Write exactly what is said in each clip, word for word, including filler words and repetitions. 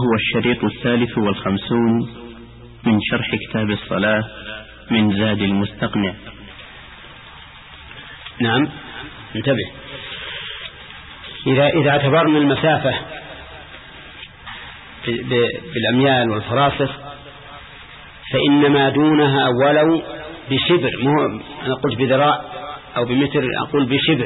هو الشريط الثالث والخمسون من شرح كتاب الصلاة من زاد المستقنع. نعم، انتبه. إذا إذا اعتبرنا المسافة بالأميال والفراسخ فإن ما دونها ولو بشبر، مو أنا قلت بذراع أو بمتر، أقول بشبر،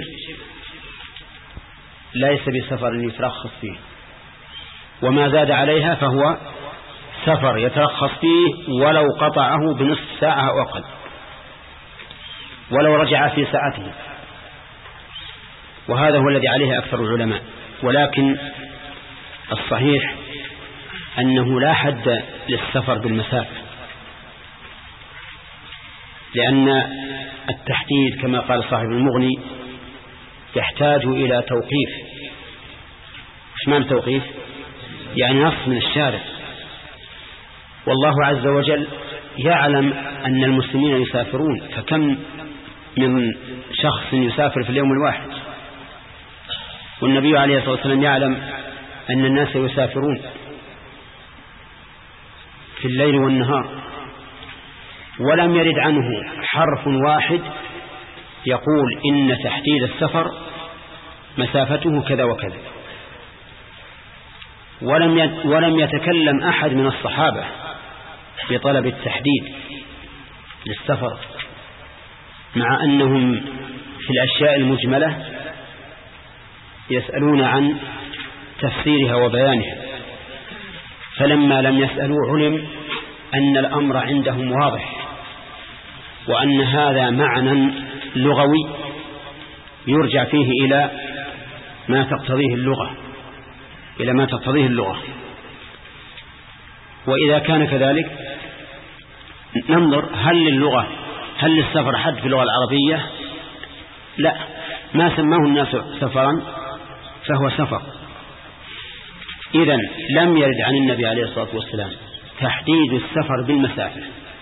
ليس بسفر يترخص فيه، وما زاد عليها فهو سفر يترخص فيه ولو قطعه بنصف ساعة أو أقل، ولو رجع في ساعته، وهذا هو الذي عليه أكثر العلماء. ولكن الصحيح أنه لا حد للسفر بالمسافة، لأن التحديد كما قال صاحب المغني يحتاج إلى توقيف. ايش معنى توقيف؟ يعني نص من الشارع، والله عز وجل يعلم أن المسلمين يسافرون، فكم من شخص يسافر في اليوم الواحد، والنبي عليه الصلاة والسلام يعلم أن الناس يسافرون في الليل والنهار، ولم يرد عنه حرف واحد يقول إن تحديد السفر مسافته كذا وكذا، ولم ولم يتكلم أحد من الصحابة بطلب التحديد للسفر، مع أنهم في الأشياء المجملة يسألون عن تفسيرها وبيانها، فلما لم يسألوا علم أن الأمر عندهم واضح، وأن هذا معنى لغوي يرجع فيه إلى ما تقتضيه اللغة إلى ما تقتضيه اللغة. وإذا كان كذلك ننظر هل للغة هل للسفر حد في اللغة العربية؟ لا، ما سماه الناس سفرا فهو سفر. إذن لم يرد عن النبي عليه الصلاة والسلام تحديد السفر بالمسافة،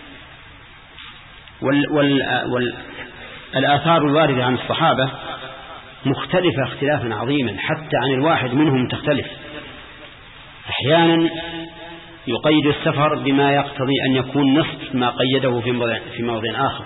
والآثار الواردة عن الصحابة مختلفة اختلافا عظيما، حتى عن الواحد منهم تختلف. أحيانا يقيد السفر بما يقتضي أن يكون نصف ما قيده في موضع, في موضع آخر.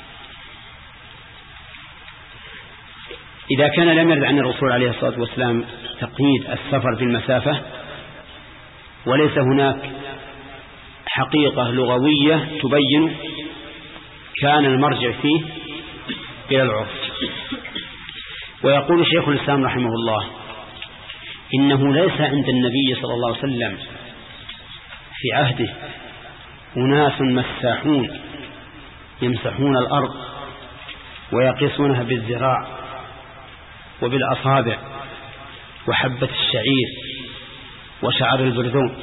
إذا كان لم يرد عن الرسول عليه الصلاة والسلام تقييد السفر بالمسافة وليس هناك حقيقة لغوية تبين، كان المرجع فيه إلى العرف. ويقول شيخ الإسلام رحمه الله إنه ليس عند النبي صلى الله عليه وسلم في عهده أناس مساحون يمسحون الأرض ويقيسونها بالذراع وبالأصابع وحبة الشعير وشعر البرذون،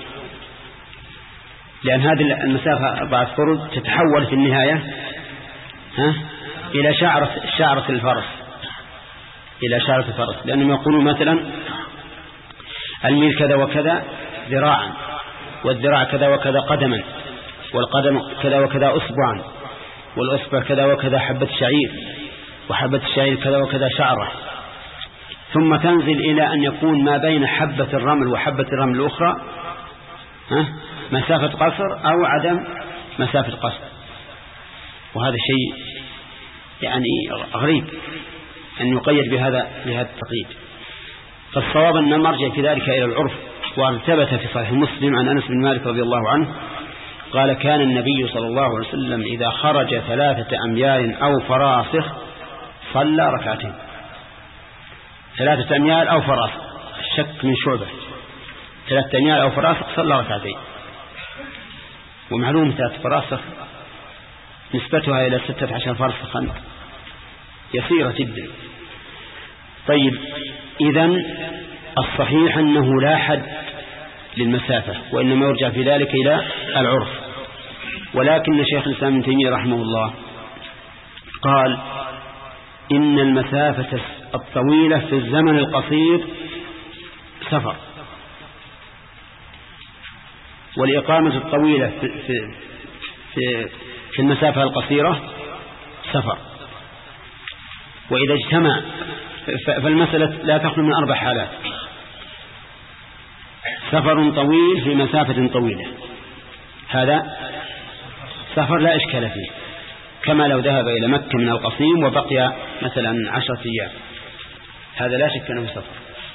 لأن هذه المسافة أربعة فرد تتحول في النهاية ها إلى شعرة شعرة الفرس إلى شعرة الفرس، لأنهم يقولون مثلا الميل كذا وكذا ذراعا، والذراع كذا وكذا قدما، والقدم كذا وكذا أصبعا، والأصبع كذا وكذا حبة شعير، وحبة الشعير كذا وكذا شعرة، ثم تنزل إلى أن يكون ما بين حبة الرمل وحبة الرمل الأخرى ها مسافة قصر أو عدم مسافة قصر. وهذا شيء يعني غريب أن يقيد بهذا بهذا التقييد. فالصواب أن المرجع في ذلك إلى العرف. وثبت في صحيح مسلم عن أنس بن مالك رضي الله عنه قال كان النبي صلى الله عليه وسلم إذا خرج ثلاثة أميال أو فراسخ صلى ركعتين. ثلاثة أميال أو فراسخ، الشك من شعبة، ثلاثة أميال أو فراسخ صلى ركعتين. ومعلوم ثلاثة فراسخ نسبتها إلى ستة عشر فرسخا يسيرة جدا. طيب، إذن الصحيح أنه لا حد للمسافة، وإنما يرجع في ذلك إلى العرف. ولكن شيخ الإسلام ابن تيمية رحمه الله قال إن المسافة الطويلة في الزمن القصير سفر، والإقامة الطويلة في, في, في, في المسافة القصيرة سفر. وإذا اجتمع فالمسألة لا تخلو من أربع حالات: سفر طويل في مسافة طويلة، هذا سفر لا إشكال فيه، كما لو ذهب إلى مكة من القصيم وبقي مثلا عشرة أيام، هذا لا شك أنه سفر.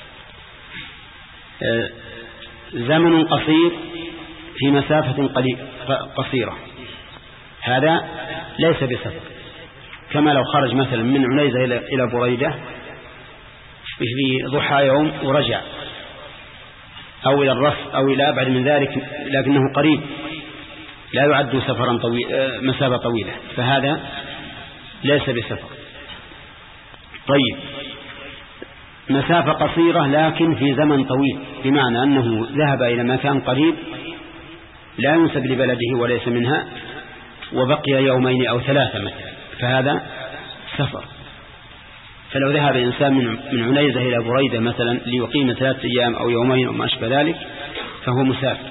زمن قصير في مسافة قصيرة، هذا ليس بسفر، كما لو خرج مثلا من عنيزة إلى بريدة في ضحى يوم ورجع، أو إلى الرف أو إلى أبعد من ذلك لكنه قريب، لا يعد سفرا طويل مسافة طويلة، فهذا ليس بسفر. طيب، مسافة قصيرة لكن في زمن طويل، بمعنى أنه ذهب إلى مكان قريب لا ينسب لبلده وليس منها وبقي يومين أو ثلاثة مثلا، فهذا سفر. فلو ذهب إنسان من عنيزة إلى بريدة مثلا ليقيم ثلاثة أيام أو يومين أو ما أشبه ذلك فهو مسافر.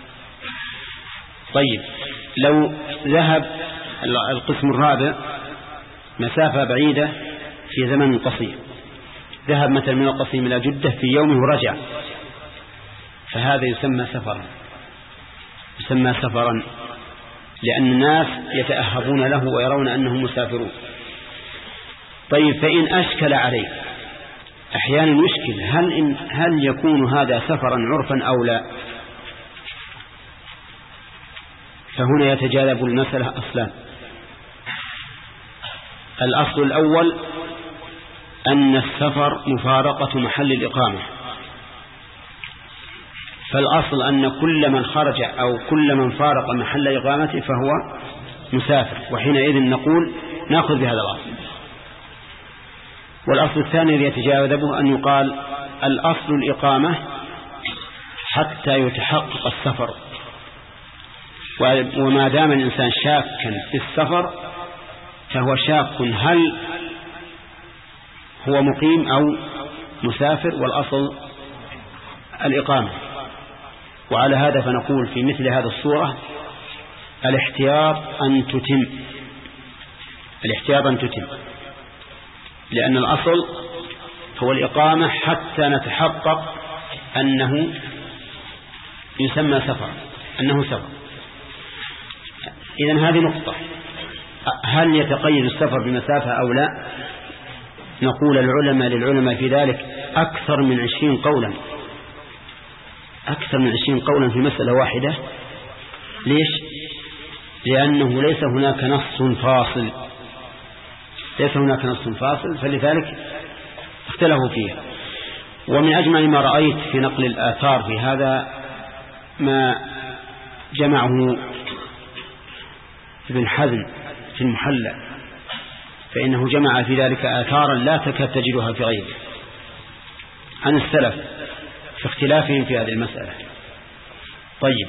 طيب، لو ذهب القسم الرابع مسافة بعيدة في زمن قصير، ذهب مثلا من القصيم إلى جدة في يومه ورجع، فهذا يسمى سفرا، يسمى سفرا لأن الناس يتأهبون له ويرون أنهم مسافرون. طيب، فإن أشكل عليه، أحيانا يشكل هل, إن هل يكون هذا سفرا عرفا أو لا، فهنا يتجاذب المسألة أصلان. الأصل الأول أن السفر مفارقة محل الإقامة، فالأصل أن كل من خرج أو كل من فارق محل إقامته فهو مسافر، وحينئذ نقول نأخذ بهذا الأصل. والأصل الثاني الذي يتجاذبه أن يقال الأصل الإقامة حتى يتحقق السفر، وما دام الإنسان شاكا في السفر فهو شاك هل هو مقيم أو مسافر، والأصل الإقامة. وعلى هذا فنقول في مثل هذا الصورة الاحتياط أن تتم، الاحتياط أن تتم، لأن الأصل هو الإقامة حتى نتحقق أنه يسمى سفر، أنه سفر. إذن هذه نقطة، هل يتقيد السفر بمسافة أو لا؟ نقول العلماء للعلماء في ذلك أكثر من عشرين قولا، أكثر من عشرين قولا في مسألة واحدة. ليش؟ لأنه ليس هناك نص فاصل، ليس هناك نص فاصل، فلذلك اختلفوا فيه. ومن أجمل ما رأيت في نقل الآثار في هذا ما جمعه ابن حزم في المحلى، فإنه جمع في ذلك آثارا لا تكاد تجدها في غيره عن السلف في اختلافهم في هذه المسألة. طيب،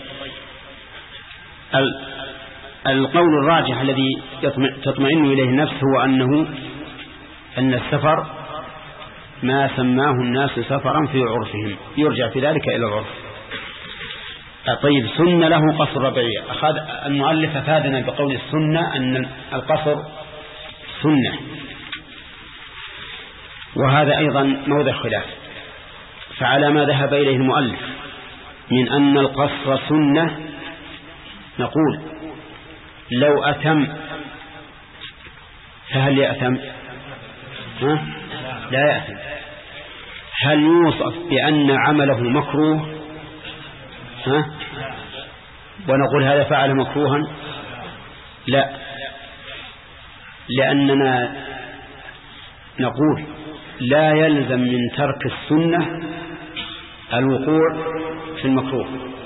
القول الراجح الذي تطمئن إليه النفس هو أنه أن السفر ما سماه الناس سفرا في عرفهم، يرجع في ذلك إلى العرف. طيب، سنة له قصر ربيعية، أخذ المؤلف أفادنا بقول السنة أن القصر سنة، وهذا أيضا موضع خلاف. فعلى ما ذهب إليه المؤلف من أن القصر سنة نقول لو أتم فهل يأتم؟ ها؟ لا يأتم. هل يوصف بأن عمله مكروه؟ ها؟ ونقول هذا فعل مكروها؟ لا، لأننا نقول لا يلزم من ترك السنة الوقوع في المكروه،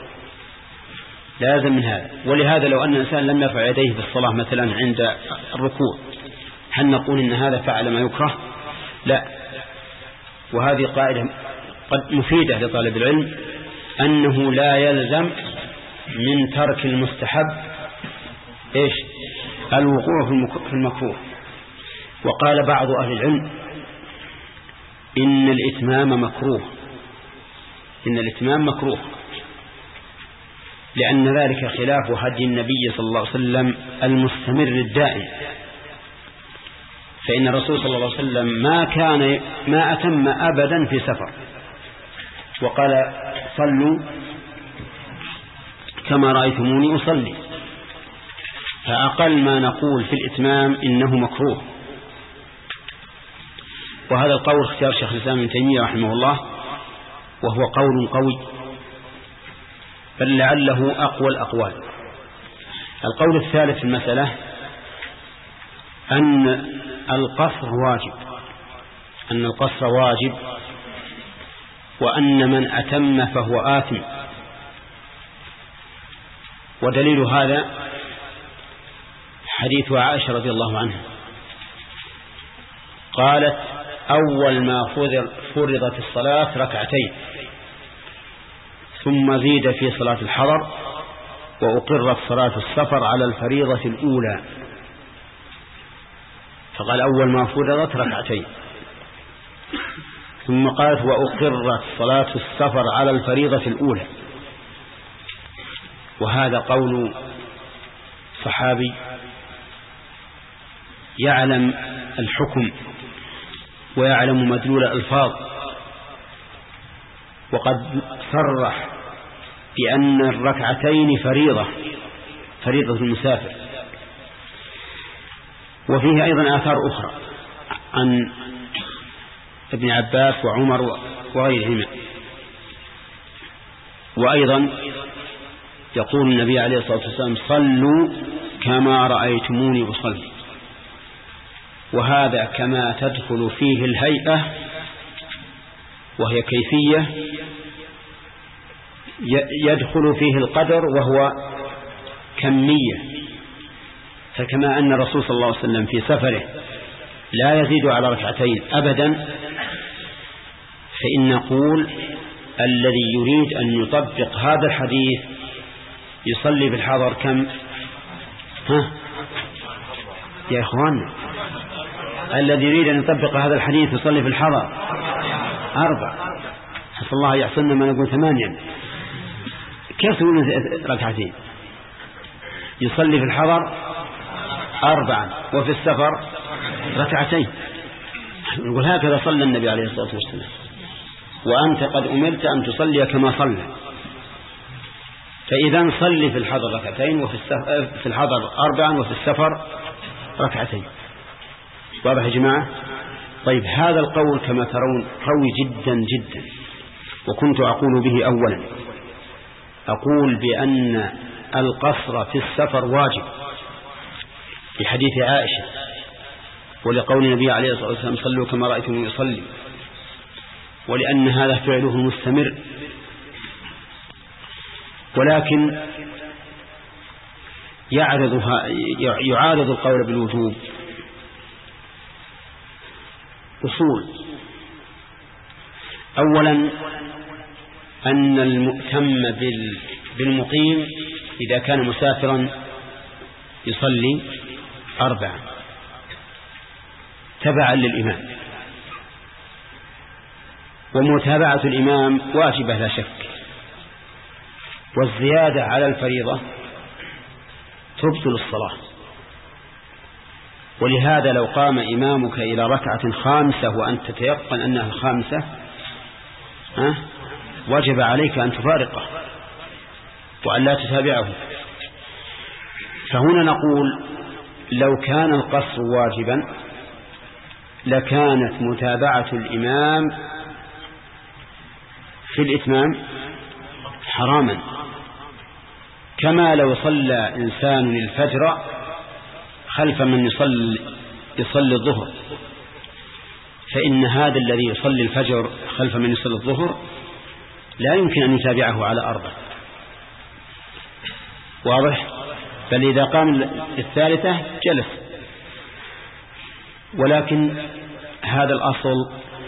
لا يلزم من هذا. ولهذا لو أن الإنسان لم يرفع يديه في الصلاة مثلا عند الركوع هل نقول إن هذا فعل ما يكره؟ لا. وهذه قاعدة قد مفيدة لطالب العلم، أنه لا يلزم من ترك المستحب إيش؟ الوقوع في المكروه. وقال بعض أهل العلم إن الإتمام مكروه، إن الإتمام مكروه لأن ذلك خلاف هدي النبي صلى الله عليه وسلم المستمر الدائم. فإن الرسول صلى الله عليه وسلم ما كان ما أتم أبدا في سفر، وقال صلوا كما رأيتموني أصلي. فأقل ما نقول في الإتمام إنه مكروه. وهذا القول اختيار شيخ الإسلام ابن تيمية رحمه الله، وهو قول قوي، بل لعله أقوى الأقوال. القول الثالث في المسألة أن القصر واجب، أن القصر واجب، وأن من أتم فهو آثم. ودليل هذا حديث عائشة رضي الله عنها قالت: أول ما فرضت الصلاة ركعتين، ثم زيد في صلاة الحضر، وأقرت صلاة السفر على الفريضة الأولى. فقال: أول ما فرضت ركعتين، ثم قالت: وأقرت صلاة السفر على الفريضة الأولى. وهذا قول صحابي يعلم الحكم ويعلم مدلول الألفاظ، وقد صرح بأن الركعتين فريضة فريضة المسافر. وفيه أيضا آثار أخرى عن ابن عباس وعمر وغيرهما. وأيضا يقول النبي عليه الصلاة والسلام: صلوا كما رأيتموني أصلي. وهذا كما تدخل فيه الهيئة وهي كيفية، يدخل فيه القدر وهو كمية. فكما أن الرسول صلى الله عليه وسلم في سفره لا يزيد على ركعتين أبدا، فإن نقول الذي يريد أن يطبق هذا الحديث يصلي في الحضر كم؟ ها يا إخوان، الذي يريد أن يطبق هذا الحديث يصلي في الحضر أربع. حسن الله يحسننا ما نقول ثمانيا. كيف تقولون ركعتين؟ يصلي في الحضر أربعا، وفي السفر ركعتين. نقول هكذا صلى النبي عليه الصلاة والسلام، وأنت قد أمرت أن تصلي كما صلى. فإذا صلي في الحضر ركعتين، وفي في الحضر أربعا، وفي السفر ركعتين. واضح يا جماعة؟ طيب، هذا القول كما ترون قوي جدا جدا. وكنت أقول به أولا، أقول بأن القصر في السفر واجب في حديث عائشة، ولقول النبي عليه الصلاة والسلام: صلوا كما رأيتم يصلي، ولأن هذا فعله مستمر. ولكن يعرضها يعارض القول بالوجوب أصول. أولا أن المؤتم بالمقيم إذا كان مسافرا يصلي أربعا تبعا للإمام، ومتابعة الإمام واجبة لا شك، والزيادة على الفريضة تبطل الصلاة. ولهذا لو قام إمامك إلى ركعة خامسة وأنت تتيقن أنها خامسة ها وجب عليك أن تفارقه وأن لا تتابعه. فهنا نقول لو كان القصر واجبا لكانت متابعة الإمام في الإتمام حراما، كما لو صلى إنسان الفجر خلف من يصلي, يصلي الظهر، فإن هذا الذي يصلي الفجر خلف من يصلي الظهر لا يمكن أن يتابعه على أربع. واضح؟ بل إذا قام الثالثة جلس. ولكن هذا الأصل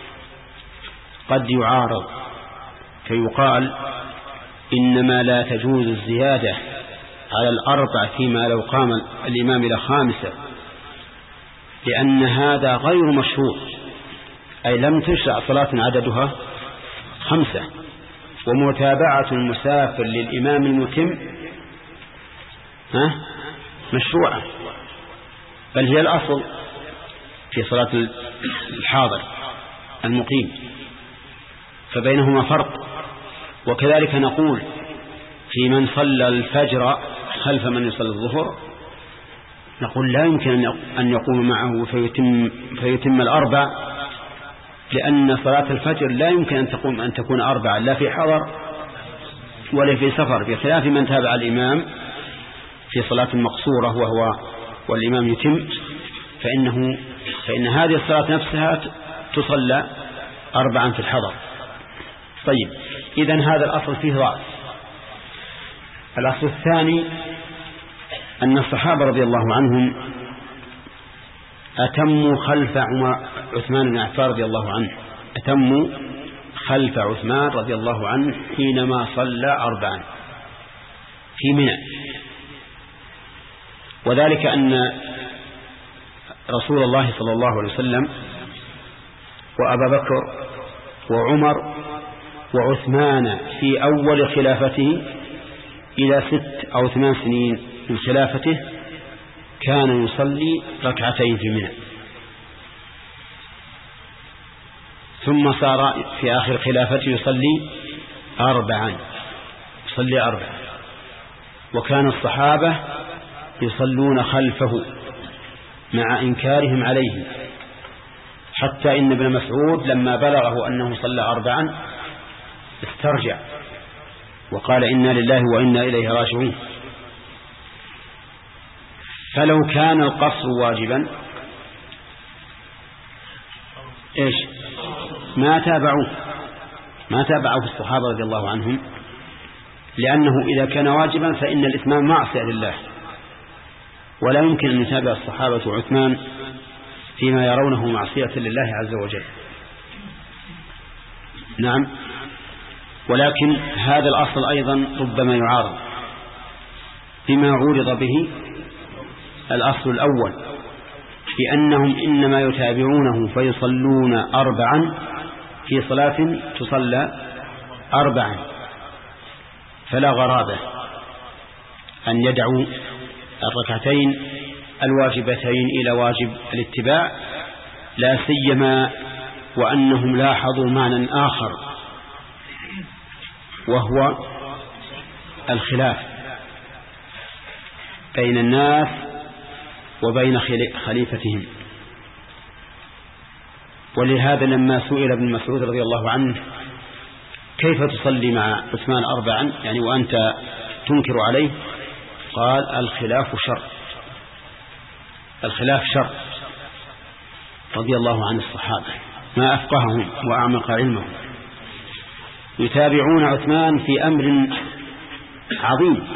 قد يعارض، فيقال إنما لا تجوز الزيادة على الأربع فيما لو قام الإمام إلى خامسة، لأن هذا غير مشروع، أي لم تشرع صلاة عددها خمسة. ومتابعة المسافر للإمام المتم ها مشروعة، بل هي الأصل في صلاة الحاضر المقيم، فبينهما فرق. وكذلك نقول في من صلى الفجر خلف من يصلي الظهر، نقول لا يمكن أن يقوم معه فيتم, فيتم الأربع، لأن صلاة الفجر لا يمكن أن تقوم أن تكون أربعة لا في حضر ولا في سفر، بخلاف من تابع الإمام في صلاة مقصورة وهو والإمام يتم، فإنه فإن هذه الصلاة نفسها تصلى أربعا في الحضر. طيب، إذن هذا الأصل فيه ضعف. الأصل الثاني أن الصحابة رضي الله عنهم أتموا خلف عثمان بن عفان رضي الله عنه، أتموا خلف عثمان رضي الله عنه حينما صلى أربعا في منى، وذلك أن رسول الله صلى الله عليه وسلم وأبا بكر وعمر وعثمان في أول خلافته إلى ست أو ثمان سنين من خلافته كان يصلي ركعتين في منى، ثم صار في آخر خلافته يصلي أربعا يصلي أربعا وكان الصحابة يصلون خلفه مع إنكارهم عليه، حتى إن ابن مسعود لما بلغه أنه صلى أربعا استرجع وقال إنا لله وإنا إليه راجعون. فلو كان القصر واجبا إيش ما تابعوه ما تابعوا الصحابة رضي الله عنهم، لأنه إذا كان واجبا فإن الإتمام معصية لله، ولا يمكن أن يتابع الصحابة عثمان فيما يرونه معصية لله عز وجل. نعم، ولكن هذا الأصل أيضا ربما يعارض بما عورض به الأصل الأول، بأنهم إنما يتابعونه فيصلون أربعا في صلاة تصلى أربعا، فلا غرابة أن يدعوا الركعتين الواجبتين إلى واجب الاتباع، لا سيما وأنهم لاحظوا معنى آخر وهو الخلاف بين الناس وبين خليفتهم. ولهذا لما سئل ابن مسعود رضي الله عنه كيف تصلي مع عثمان أربعا يعني وأنت تنكر عليه، قال الخلاف شر، الخلاف شر، رضي الله عن الصحابة ما أفقههم وأعمق علمهم، يتابعون عثمان في أمر عظيم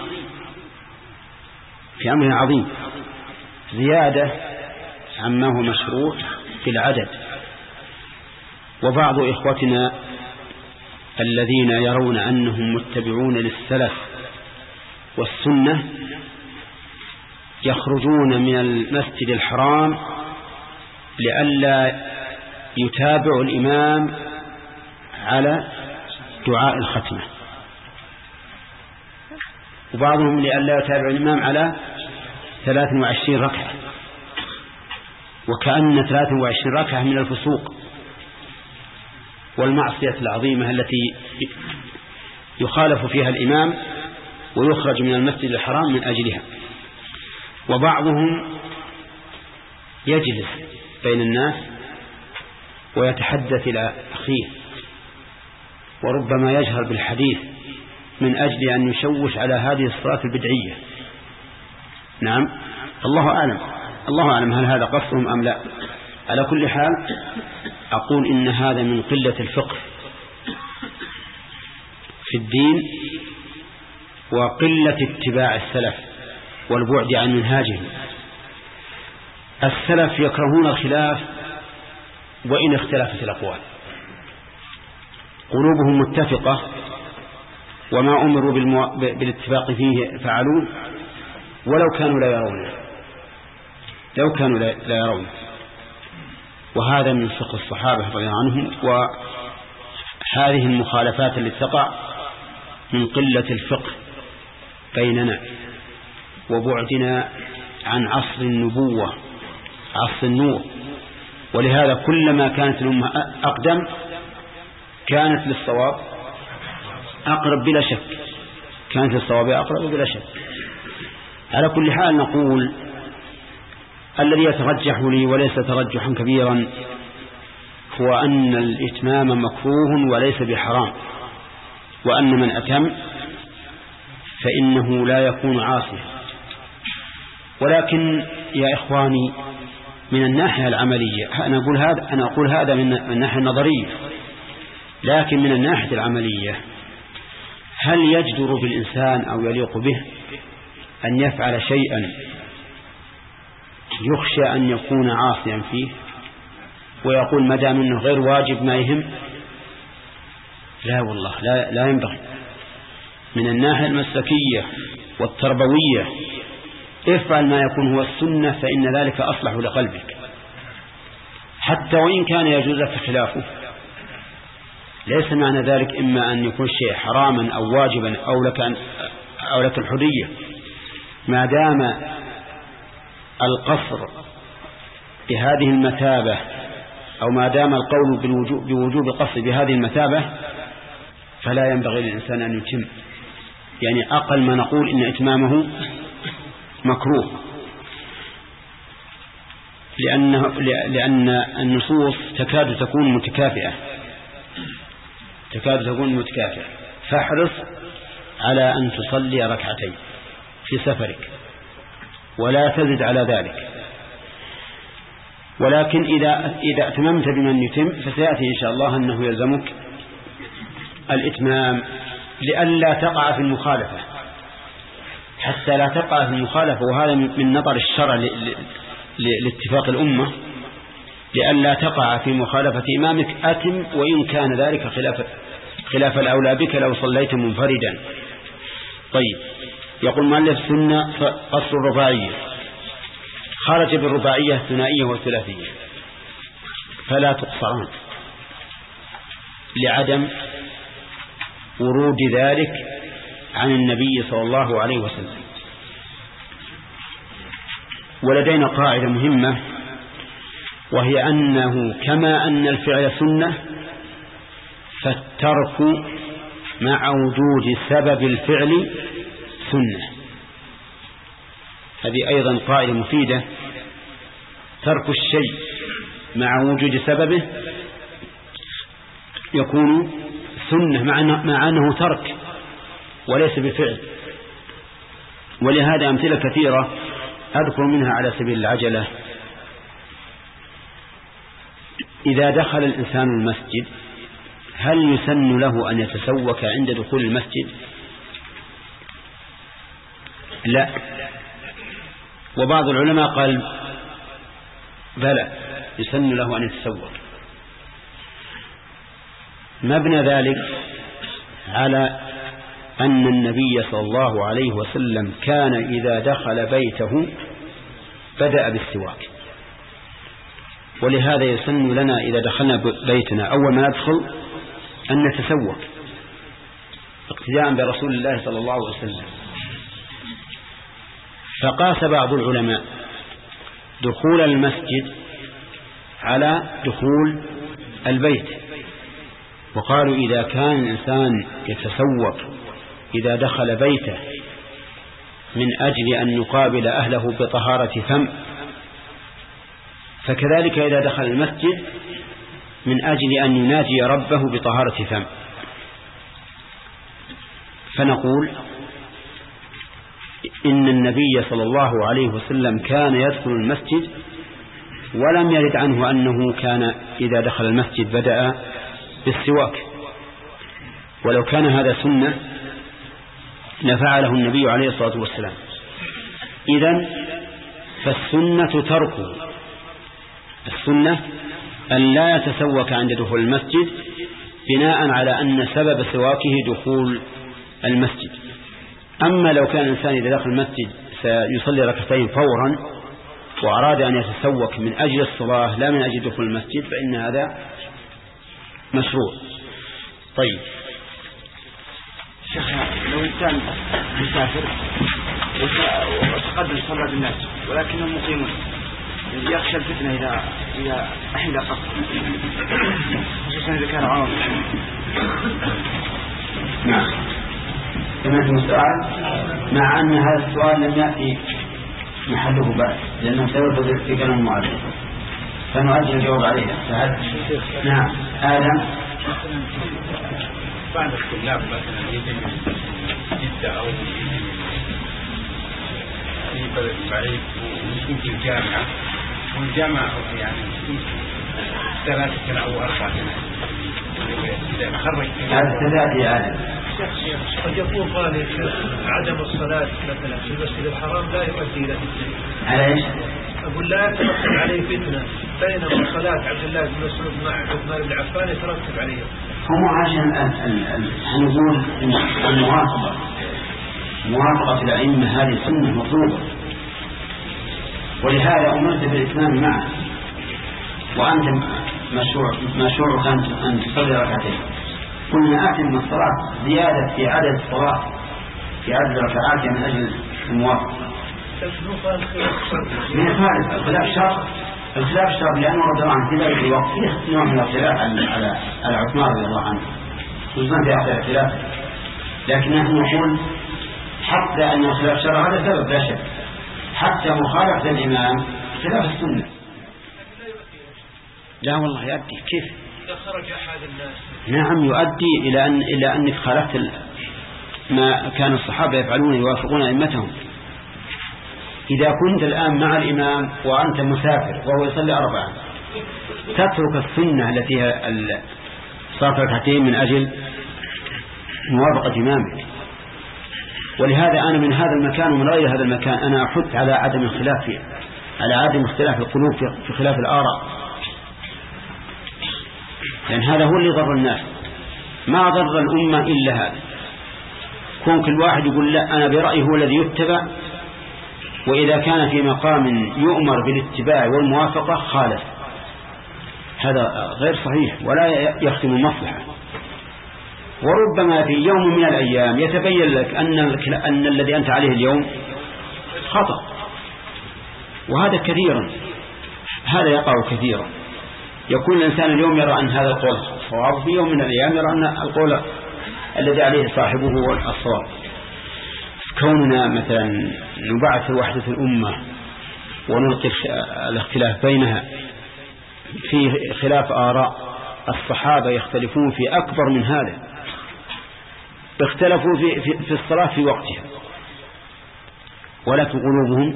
في أمر عظيم زيادة عما هو مشروع في العدد. وبعض إخوتنا الذين يرون أنهم متبعون للسلف والسنة يخرجون من المسجد الحرام لئلا يتابعوا الإمام على دعاء الختمة، وبعضهم لئلا يتابعوا الإمام على ثلاث وعشرين ركعة، وكأن ثلاث وعشرين ركعة من الفسوق والمعصية العظيمة التي يخالف فيها الإمام ويخرج من المسجد الحرام من أجلها. وبعضهم يجلس بين الناس ويتحدث إلى أخيه، وربما يجهر بالحديث من أجل أن يشوش على هذه الصلاة البدعية. نعم، الله أعلم الله أعلم هل هذا قصدهم أم لا. على كل حال أقول إن هذا من قلة الفقه في الدين وقلة اتباع السلف والبعد عن منهاجهم. السلف يكرهون الخلاف وإن اختلفت الأقوال، قلوبهم متفقة وما أمروا بالمو... بالاتفاق فيه فعلوه ولو كانوا لا يرونه لو كانوا لا يرونه وهذا من فقه الصحابة رضي الله عنهم. وهذه المخالفات التي تقع من قلة الفقه بيننا وبعدنا عن عصر النبوة عصر النور. ولهذا كلما كانت الأمة أقدم كانت للصواب أقرب بلا شك، كانت الصواب أقرب بلا شك. على كل حال نقول الذي يترجح لي وليس ترجحا كبيرا هو أن الإتمام مكروه وليس بحرام، وأن من أتم فإنه لا يكون عاصيا. ولكن يا إخواني من الناحية العملية أنا أقول هذا أنا أقول هذا من الناحية النظرية، لكن من الناحية العملية هل يجدر بالإنسان أو يليق به أن يفعل شيئا يخشى أن يكون عاصيا فيه ويقول ما دام انه غير واجب ما يهم؟ لا والله، لا, لا ينبغي. من الناحية المسلكية والتربوية افعل ما يكون هو السنة فإن ذلك أصلح لقلبك، حتى وإن كان يجوز لك خلافه. ليس معنى ذلك إما أن يكون شيء حراما أو واجبا أو لك, أن أو لك الحرية، ما دام القصر بهذه المثابة أو ما دام القول بالوجوب بوجوب القصر بهذه المثابة فلا ينبغي للإنسان أن يتم. يعني أقل ما نقول إن إتمامه مكروه، لأنه لأن النصوص تكاد تكون متكافئة تكاد تكون متكافئة فاحرص على أن تصلي ركعتين في سفرك ولا تزد على ذلك. ولكن إذا إذا اتممت بمن يتم فسيأتي إن شاء الله أنه يلزمك الإتمام لئلا تقع في المخالفة، حتى لا تقع في المخالفة. وهذا من نظر الشرع لاتفاق الأمة، لئلا تقع في مخالفة إمامك أتم وإن كان ذلك خلاف خلاف الأولى بك لو صليت منفردا. طيب، يقول مؤلف سنة قصر الرباعية، خرج بالرباعية الثنائية والثلاثية فلا تقصران لعدم ورود ذلك عن النبي صلى الله عليه وسلم. ولدينا قاعدة مهمة، وهي أنه كما أن الفعل سنة فالترك مع وجود سبب الفعل سنة. هذه أيضا قاعدة مفيدة، ترك الشيء مع وجود سببه يكون سنة مع أنه ترك وليس بفعل. ولهذا أمثلة كثيرة أذكر منها على سبيل العجلة. إذا دخل الإنسان المسجد هل يسن له أن يتسوك عند دخول المسجد؟ لا. وبعض العلماء قال بلى يسن له أن يتسوك. مبنى ذلك على أن النبي صلى الله عليه وسلم كان إذا دخل بيته بدأ بالسواك، ولهذا يسن لنا إذا دخلنا بيتنا أول ما ندخل أن نتسوك اقتداء برسول الله صلى الله عليه وسلم. فقاس بعض العلماء دخول المسجد على دخول البيت، وقالوا إذا كان الإنسان يتسوق إذا دخل بيته من أجل أن يقابل أهله بطهارة فم، فكذلك إذا دخل المسجد من أجل أن يناجي ربه بطهارة فم. فنقول إن النبي صلى الله عليه وسلم كان يدخل المسجد ولم يرد عنه أنه كان إذا دخل المسجد بدأ بالسواك، ولو كان هذا سنة لفعله النبي عليه الصلاة والسلام. إذن فالسنة تركه، السنة أن لا يتسوك عند دخول المسجد بناء على أن سبب سواكه دخول المسجد. أما لو كان الإنسان إذا دخل المسجد سيصلي ركعتين فورا وأراد أن يتسوك من أجل الصلاة لا من أجل دخول المسجد فإن هذا مشروع. طيب شيخ، لو إنسان مسافر وتقدم صلاة بالناس ولكنهم مقيمون يخشى الفتنة إذا إذا أحيل قصر، خصوصا إذا كان عام. نعم. سمعت السؤال مع أن هذا السؤال لم يأتي محله بعد لأنه سيرد في كلام المعلم فنؤجل الجواب عليه. فهل نعم آدم بعد الطلاب مثلا يجي من جدة أو في بلد بعيد ويكون في الجامعة والجامعة يعني ثلاث سنة أو أربع سنة إذا خرج هذا التداعي آدم قد يكون قال عدم الصلاة مثلا في المسجد الحرام لا يؤدي إلى فتنة. على إيش؟ أقول لا يترتب عليه فتنة بينما صلاة عبد الله بن مسعود مع عثمان بن عفان يترتب عليه. هم عشان نقول الموافقة موافقة الأئمة هذه سنة مطلوبة ولهذا أمرت بالإتمام معه وأنت مشروع مشروعك أن تصلي ركعتين. قلنا أتم الصلاة زيادة في عدد الصلاة في عدد الركعات من أجل الموافقة. من الخالف الخلاف شرط الخلاف شرط لأنه رضي الله عنه في ذلك الوقت فيه نوع من الخلاف على على عثمان رضي الله عنه خصوصا في آخر الخلاف. لكن نحن نقول حتى أن الخلاف شرع هذا سبب لا شك حتى مخالفة الإمام خلاف السنة. لا والله يؤدي كيف إذا خرج أحد الناس نعم يؤدي إلى أن إلى أنك خالفت ما كان الصحابة يفعلون يوافقون أئمتهم. إذا كنت الآن مع الإمام وأنت مسافر وهو يصلي أربعة تترك السنة التي هي صلاة ركعتين من أجل موافقة إمامك. ولهذا أنا من هذا المكان ومن غير هذا المكان أنا أحث على عدم الخلاف فيه على عدم اختلاف القلوب في خلاف الآراء لأن هذا هو اللي ضر الناس ما ضر الأمة إلا هذا. كون كل واحد يقول لا أنا برأيه هو الذي يتبع وإذا كان في مقام يؤمر بالاتباع والموافقة خالف هذا غير صحيح ولا يخدم المصلحة. وربما في يوم من الأيام يتبين لك أن, أن الذي أنت عليه اليوم خطأ وهذا كثيرا هذا يقع كثيرا. يكون الإنسان اليوم يرى أن هذا القول صواب في يوم من الأيام يرى أن القول الذي عليه صاحبه هو الصواب. كوننا مثلا نبعث وحدة الأمة ونلقي الاختلاف بينها في خلاف آراء الصحابة يختلفون في أكبر من هذا. اختلفوا في, في, في الصلاة في وقتها ولكن قلوبهم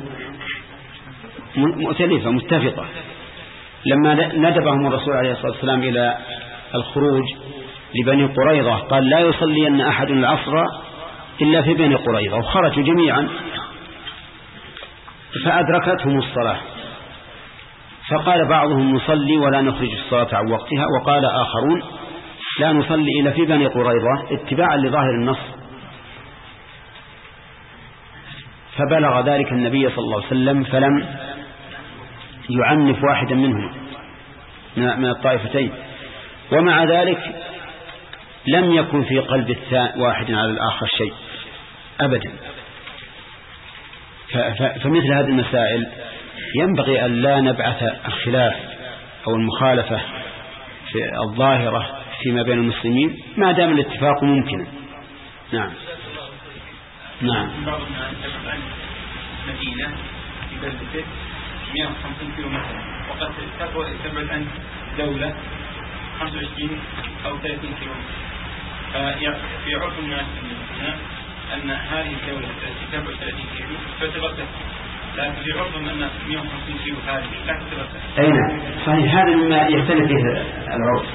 مؤتلفة متفقة. لما ندبهم الرسول عليه الصلاة والسلام إلى الخروج لبني قريظة قال لا يصلين أحد العصر إلا في بني قريظة وخرجوا جميعا فأدركتهم الصلاة فقال بعضهم نصلي ولا نخرج الصلاة عن وقتها وقال آخرون لا نصلي إلا في بني قريظة اتباعا لظاهر النص. فبلغ ذلك النبي صلى الله عليه وسلم فلم يعنف واحدا منهم من الطائفتين ومع ذلك لم يكن في قلب واحد على الآخر شيء أبدا. فمثل هذه المسائل ينبغي أن لا نبعث الخلاف أو المخالفة في الظاهرة فيما بين المسلمين ما دام الاتفاق ممكنا. نعم نعم بعض الناس تبعد مدينة في بلدة مئة وخمسين كيلو متر وقد تبعد عن دولة خمسة وعشرين أو ثلاثين كيلو متر. في عرف الناس أن هذه الدولة التي تبعد ثلاثين كيلو تعتبر لكن في عرفهم أن مئة وخمسين كيلو هذه لا تعتبر. أي نعم صحيح هذا مما يختلف فيه العرف.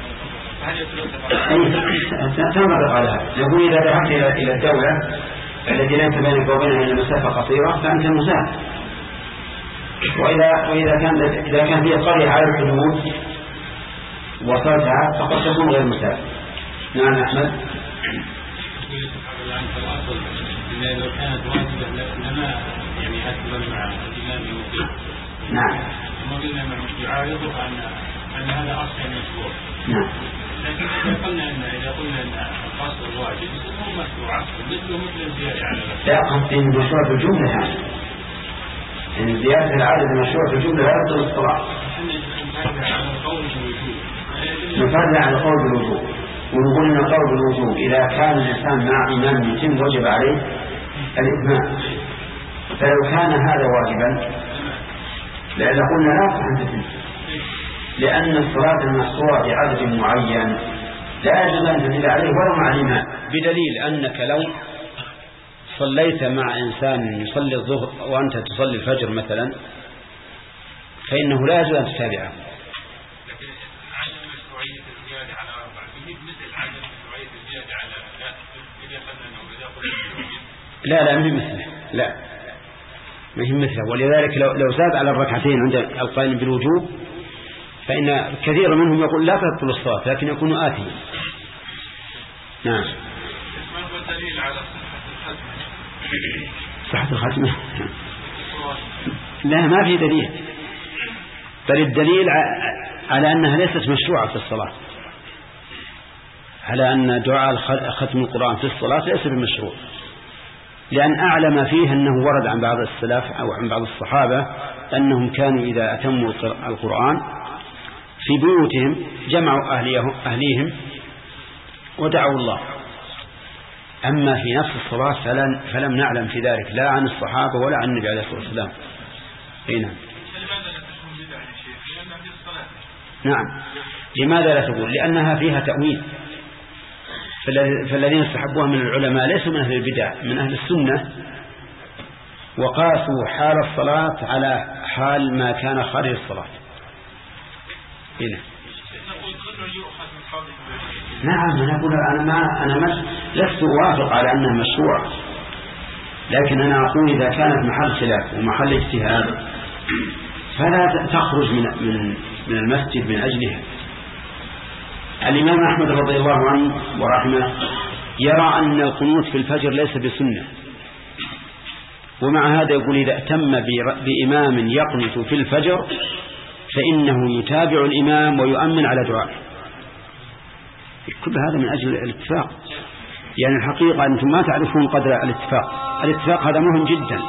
تنظر على هذا يقول إذا ذهبت إلى الدولة التي ليس بينك وبينها إلا مسافة قصيرة فأنت مسافر. وإذا وإذا كان إذا كان في قرية على الحدود وصلتها فقد تكون غير مسافر. نعم أحمد. لو كانت واجبة لما يعني أكبر مع الإمام المقيم. نعم. ما قلنا ما يعارضه أن أن هذا أصلا مشروع. نعم. لكن إذا قلنا أن إذا قلنا أن القصر واجب هو مشروع مثله مثل الزيادة على الأرض. لا قصد إن مشروع في الجملة يعني. إن زيادة العدد مشروع في الجملة لا يبطل الصلاة. إحنا نفرد على القول بالوجوب. نفرد على القول بالوجوب. ونقول أن القول بالوجوب إذا كان الإنسان مع إمام يتم وجب عليه الإتمام. فلو كان هذا واجبا لأن قلنا لا تحدث، لأن الصلاة المحصورة بعدد معين لا يجب أن تزيد عليه ولو مع الإمام، بدليل أنك لو صليت مع إنسان يصلي الظهر وأنت تصلي الفجر مثلا فإنه لا يجب أن تتابعه. لا لا مهم مثله، لا مهم مثله. ولذلك لو, لو زاد على الركعتين عند القائل بالوجوب فإن كثير منهم يقول لا تبطل الصلاة لكن يكون آثما. نعم. ما هو الدليل على صحة الختمة؟ لا ما في دليل، بل الدليل على أنها ليست مشروعة في الصلاة، على أن دعاء ختم القرآن في الصلاة ليس بمشروع، لأن أعلم فيه أنه ورد عن بعض السلف أو عن بعض الصحابة أنهم كانوا إذا أتموا القرآن في بيوتهم جمعوا أهليهم ودعوا الله. أما في نفس الصلاة فلن فلم نعلم في ذلك لا عن الصحابة ولا عن النبي عليه الصلاة والسلام. هنا. نعم. لماذا لا تقول؟ لأنها فيها تأويل، فالذين استحبوها من العلماء ليسوا من أهل البدع، من أهل السنة، وقاسوا حال الصلاة على حال ما كان خارج الصلاة. هنا. نعم. أنا أقول أنا ما أنا مش لست أوافق على أنها مشروع، لكن أنا أقول إذا كانت محل خلاف ومحل اجتهاد فلا تخرج من من من المسجد من أجلها. الإمام أحمد رضي الله عنه ورحمه يرى أن القنوت في الفجر ليس بسنة، ومع هذا يقول إذا اتم بإمام يقنت في الفجر فإنه يتابع الإمام ويؤمن على دعائه. كل هذا من أجل الاتفاق، يعني الحقيقة أنتم ما تعرفون قدر الاتفاق. الاتفاق هذا مهم جدا.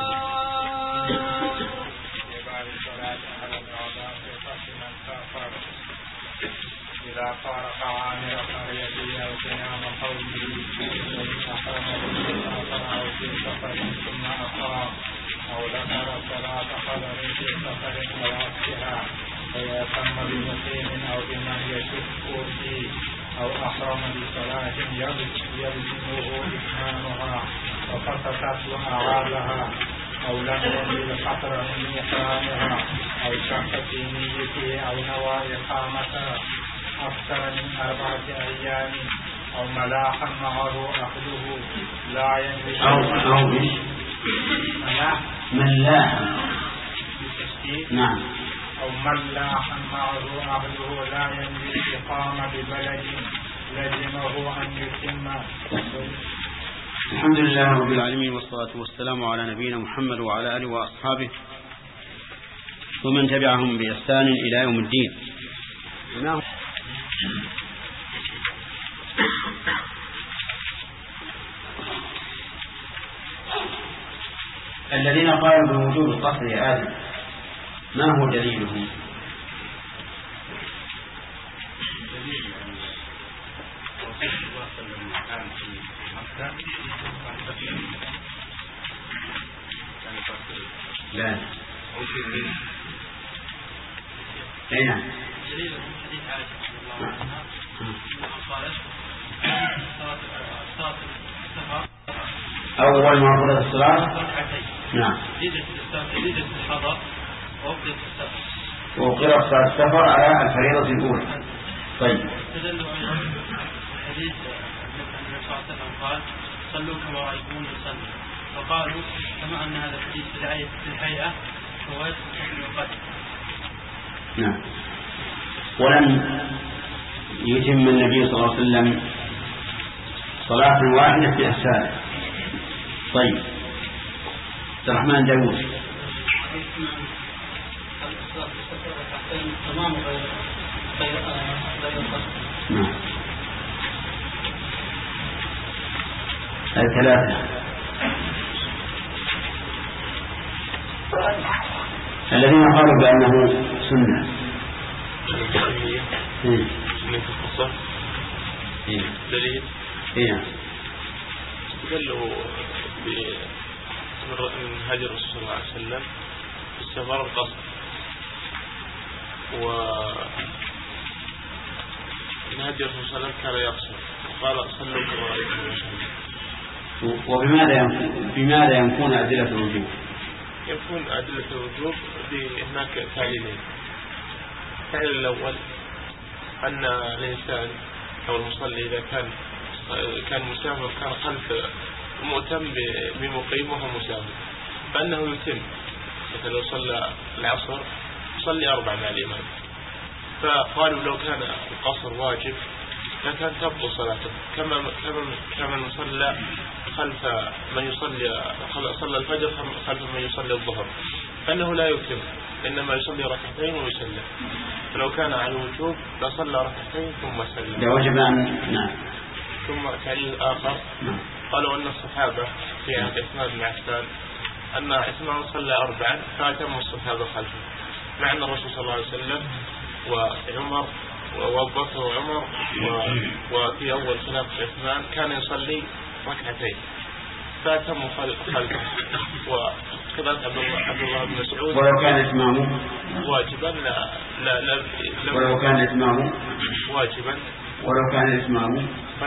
إذا فارق عامل قريته أو قيام قوله أو في سفر ثم أقام أو ذكر صلاة حضر في سفر أو عكسها فيتم بمقيم أو بمن يشك فيه أو أحرم بصلاة يلزمه إتمامها وفسدت وأعادها أو لم يجد خطر من إحرامها أو شك في نيته أو نوى إقامتها أكثر من أربعة أيام أو ملاحا معه أخذه لا ينبغي أو أو ملاحا نعم أو ملاحا معه أخذه لا ينبغي إقامة ببلد لزمه أن يتم. الحمد لله رب العالمين والصلاة والسلام على نبينا محمد وعلى آله وأصحابه ومن تبعهم بإحسان إلى يوم الدين. الذين قالوا بوجوب القصر يا آدم ما هو دليلهم؟ لا أين أول ما فرض الصلاة نعم وقرأ صلاة السفر على الفريضة الأولى. طيب تدلوا على حديث النبي صلى الله عليه وسلم قال صلوا كما رأيتمون يصلوا، فقالوا كما أن هذا الحديث في الآية في الهيئة فهو يقدم. نعم. ولم يتم النبي صلى الله عليه وسلم صلاة واحدة في أحسانه. طيب عبد الرحمن داوود تمام غير غير نعم الثلاثة الذين قالوا بأنه سنة دليل هنا استدلوا من هدي الرسول صلى الله عليه وسلم استمر القصر، و من هدي الرسول صلى الله عليه وسلم كان يقصر وقال صلوا كما رأيتم وسلم. وبماذا بماذا يكون أدلة الوجوب؟ يكون أدلة الوجوب هناك تعليلين. التعليل الأول أن الإنسان أو المصلي إذا كان كان مسافر كان خلف مؤتم بمقيم وهو مسافر فإنه يتم، مثلا لو صلى العصر صلي أربع مع الإمام، فقالوا لو كان القصر واجب لكان تبطل صلاته كما كما كما يصلى خلف من يصلي صلى الفجر خلف من يصلي الظهر، فإنه لا يتم إنما يصلي ركعتين ويسلم. فلو كان على الوجوب لصلى ركعتين ثم سلم. ده واجب أن نعم. ثم تعليل آخر نعم. قالوا أن الصحابة في عهد عثمان بن عفان أن عثمان صلى أربعا فأتم الصحابة خلفه، مع أن الرسول صلى الله عليه وسلم وعمر وأبو بكر وعمر وفي أول خلافة عثمان كان يصلي ركعتين فأتموا خلفه. وكذلك عبد الله بن مسعود ولو كان إتمامه واجبا لا لا لا ولو كان إتمامه واجبا ولو كان إتمامه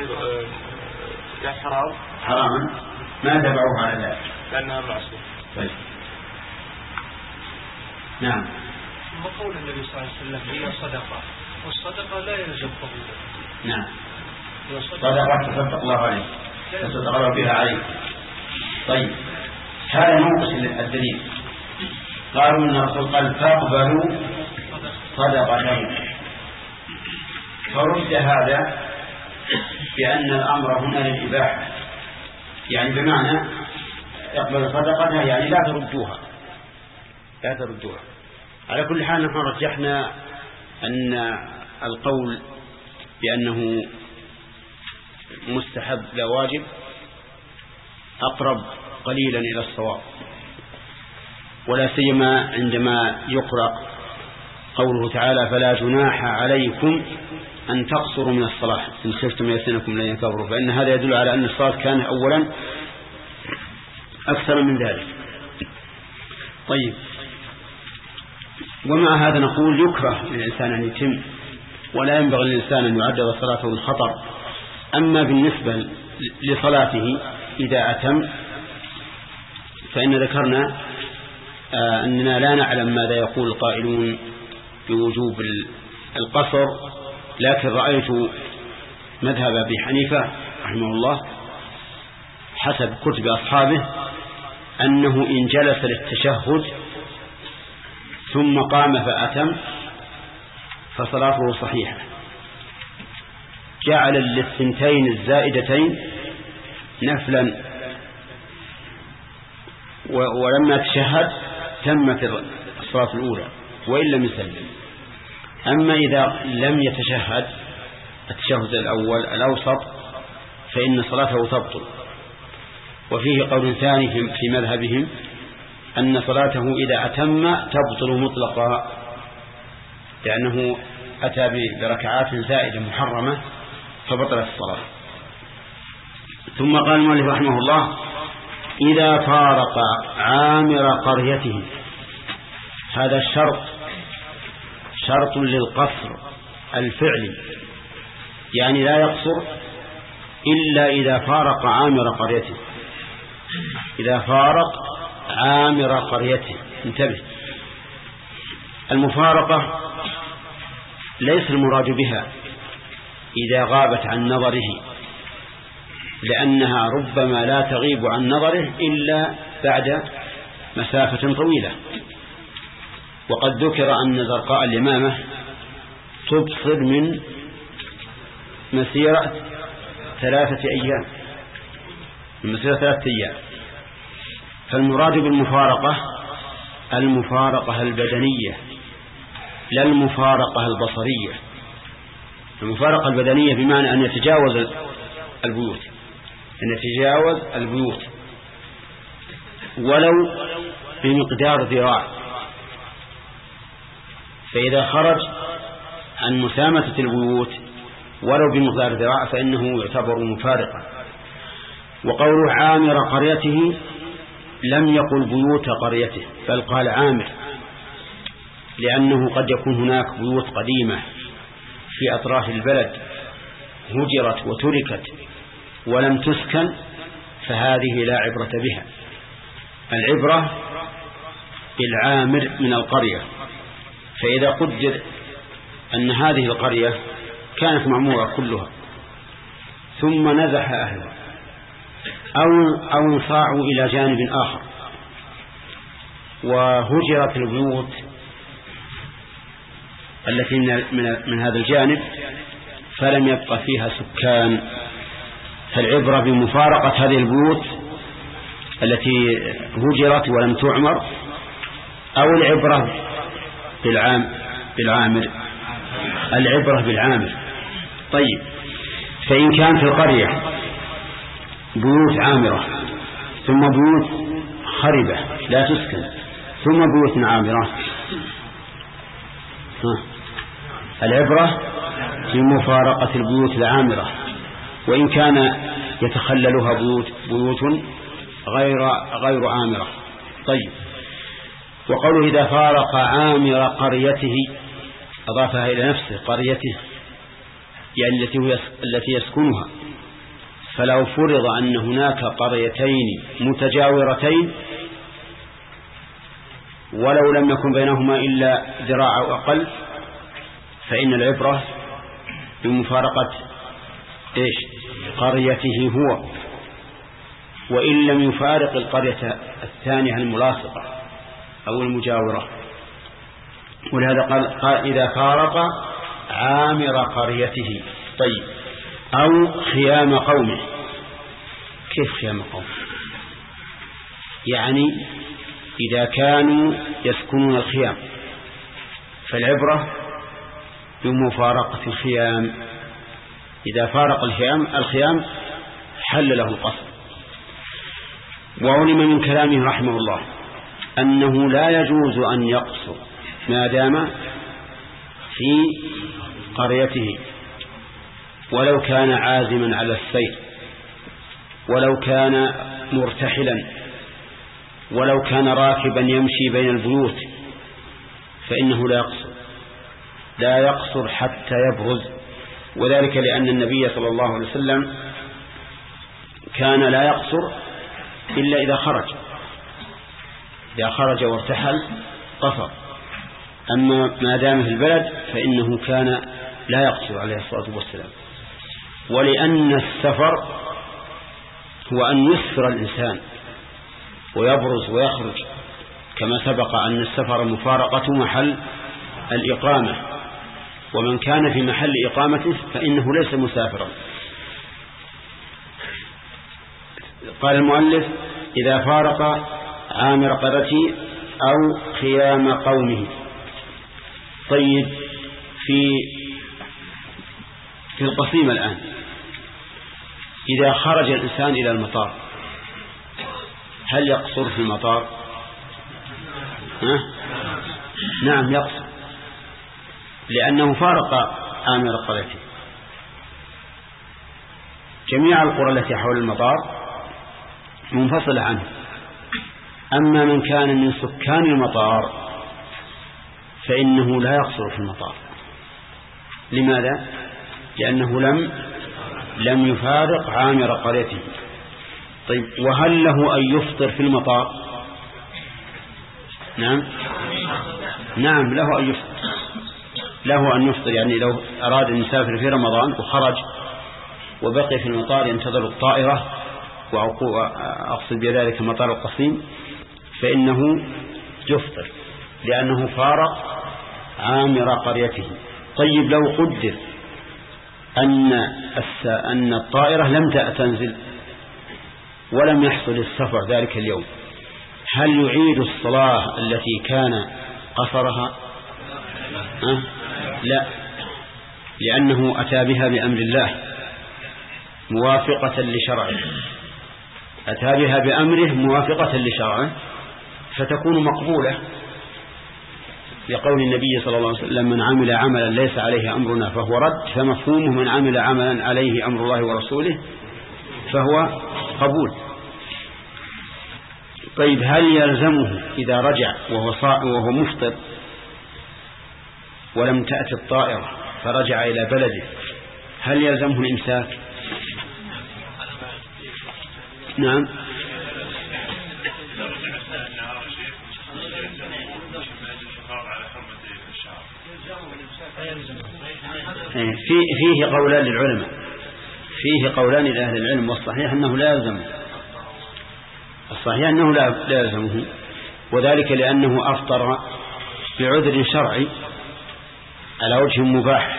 يا حرام حراما ما تبعوه على ذلك لأنها معصية. طيب نعم. وقول النبي صلى الله عليه وسلم هي صدقة، والصدقة لا يلزم قبولها. نعم. صدقة تصدق الله عليه تصدق الله بها عليه. طيب هذا موقف الدليل. قالوا إن الرسول قال تقبلوا صدقته، فرد هذا بأن الأمر هنا للإباحة، يعني بمعنى يقبل صدقتها يعني لا تردوها لا تردوها. على كل حال نحن رجحنا أن القول بأنه مستحب لا واجب أقرب قليلا إلى الصواب، ولا سيما عندما يقرأ قوله تعالى فلا جناح عليكم أن تقصروا من الصلاة إن خفتم يفتنكم لن يكفروا، فإن هذا يدل على أن الصلاة كان أولا أكثر من ذلك. طيب ومع هذا نقول يكره للإنسان أن يتم، ولا ينبغي للإنسان أن يعرض صلاته للخطر. أما بالنسبة لصلاته إذا أتم فإن ذكرنا آه أننا لا نعلم ماذا يقول القائلون بوجوب القصر، لكن رأيت مذهب أبي حنيفة رحمه الله حسب كتب أصحابه أنه إن جلس للتشهد ثم قام فأتم فصلاته صحيحة، جعل للثنتين الزائدتين نفلا، ولما تشهد تمت الصلاة الأولى وإن لم يسلم. أما إذا لم يتشهد التشهد الأول الأوسط فإن صلاته تبطل. وفيه قول ثاني في مذهبهم أن صلاته إذا أتم تبطل مطلقا، لأنه أتى بركعات زائدة محرمة فبطلت الصلاة. ثم قال المؤلف رحمه الله إذا فارق عامر قريته، هذا الشرط شرط للقصر الفعلي، يعني لا يقصر إلا إذا فارق عامر قريته. إذا فارق عامر قريته، انتبه، المفارقة ليس المراد بها إذا غابت عن نظره، لأنها ربما لا تغيب عن نظره إلا بعد مسافة طويلة. وقد ذكر أن زرقاء اليمامة تبصر من مسيرة ثلاثة أيام من مسيرة ثلاثة أيام. فالمراد بالمفارقة المفارقة البدنية لا المفارقة البصرية. المفارقة البدنية بمعنى أن يتجاوز البيوت أن يتجاوز البيوت ولو بمقدار ذراع، فإذا خرج عن مسامة البيوت ولو بمقدار ذراع فإنه يعتبر مفارقا. وقوله عامر قريته لم يقل بيوت قريته، بل قال عامر، لأنه قد يكون هناك بيوت قديمة في أطراف البلد هجرت وتركت ولم تسكن، فهذه لا عبرة بها. العبرة بالعامر من القرية. فإذا قدر أن هذه القرية كانت معمورة كلها ثم نزح أهلها أو أو انصاعوا إلى جانب آخر وهجرت البيوت التي من, من هذا الجانب فلم يبقى فيها سكان، فالعبرة بمفارقة هذه البيوت التي هجرت ولم تعمر، أو العبرة بالعام بالعامر العبرة بالعامر. طيب، فإن كان في القرية بيوت عامرة ثم بيوت خربة لا تسكن ثم بيوت عامرة، العبرة بمفارقة البيوت العامرة وإن كان يتخللها بيوت, بيوت غير, غير عامرة. طيب، وقوله إذا فارق عامر قريته أضافها إلى نفسه قريته، يعني التي, التي يسكنها. فلو فرض أن هناك قريتين متجاورتين ولو لم يكن بينهما إلا ذراع أو أقل، فإن العبرة بمفارقة إيش قريته هو، وإن لم يفارق القرية الثانية الملاصقة أو المجاورة. ولهذا قال, قال إذا فارق عامر قريته. طيب، أو خيام قومه. كيف خيام قومه؟ يعني إذا كانوا يسكنون الخيام فالعبرة بمفارقة الخيام. إذا فارق الخيام الخيام حل له القصر. وعلم من كلامه رحمه الله أنه لا يجوز أن يقصر ما دام في قريته، ولو كان عازما على السير، ولو كان مرتحلا، ولو كان راكبا يمشي بين البيوت، فإنه لا يقصر لا يقصر حتى يبرز. وذلك لأن النبي صلى الله عليه وسلم كان لا يقصر إلا إذا خرج إذا خرج وارتحل قصر، أما ما دام في البلد فإنه كان لا يقصر عليه الصلاة والسلام. ولأن السفر هو أن يسفر الإنسان ويبرز ويخرج، كما سبق أن السفر مفارقة محل الإقامة، ومن كان في محل إقامته فإنه ليس مسافرا. قال المؤلف إذا فارق عامر قريته أو خيام قومه. طيب، في في القصيم الآن إذا خرج الإنسان إلى المطار هل يقصر في المطار؟ ها؟ نعم يقصر، لأنه فارق عامر قريته. جميع القرى التي حول المطار منفصلة عنه. أما من كان من سكان المطار فإنه لا يقصر في المطار. لماذا؟ لأنه لم لم يفارق عامر قريته. طيب، وهل له أن يفطر في المطار؟ نعم نعم له أن يفطر له أن يفطر يعني لو أراد أن يسافر في رمضان وخرج وبقي في المطار ينتظر الطائرة، وأقصد بذلك مطار القصيم، فإنه يفطر لأنه فارق عامر قريته. طيب، لو قدر أن أن الطائرة لم تنزل ولم يحصل السفر ذلك اليوم، هل يعيد الصلاة التي كان قصرها؟ أه؟ لا، لأنه أتى بها بأمر الله موافقة لشرعه، أتى بها بأمره موافقة لشرعه، فتكون مقبولة. لقول النبي صلى الله عليه وسلم من عمل عملا ليس عليه أمرنا فهو رد، فمفهومه من عمل عملا عليه أمر الله ورسوله فهو قبول. طيب هل يلزمه إذا رجع وهو صائم وهو مفطر ولم تأتي الطائرة فرجع إلى بلده هل يلزمه الإمساك؟ نعم. في فيه قولان للعلماء فيه قولان لأهل العلم، والصحيح أنه لا يلزمه الصحيح أنه لا يلزمه وذلك لأنه أفطر بعذر شرعي على وجه مباح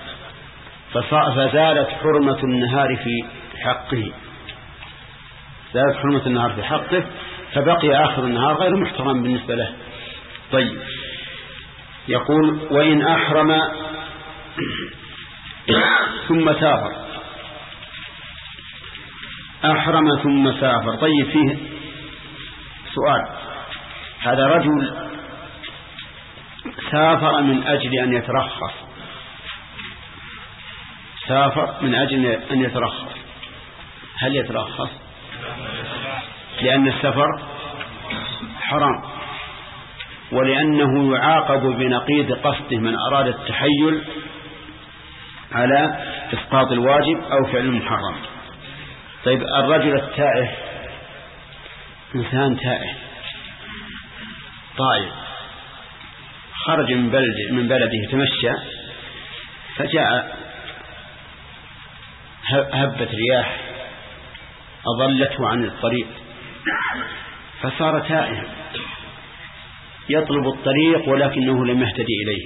فزالت حرمة النهار في حقه زالت حرمة النهار في حقه فبقي آخر النهار غير محترم بالنسبة له. طيب يقول وإن أحرم ثم سافر أحرم ثم سافر. طيب فيه سؤال، هذا رجل سافر من أجل أن يترخص سافر من أجل أن يترخص هل يترخص؟ لأن السفر حرام ولأنه يعاقب بنقيض قصده من أراد التحيل على إسقاط الواجب أو فعل المحرم. طيب الرجل التائه إنسان تائه طائر خرج من بلده من بلده تمشى فجاء هبت رياح أضلته عن الطريق فصار تائها يطلب الطريق ولكنه لم يهتدي إليه.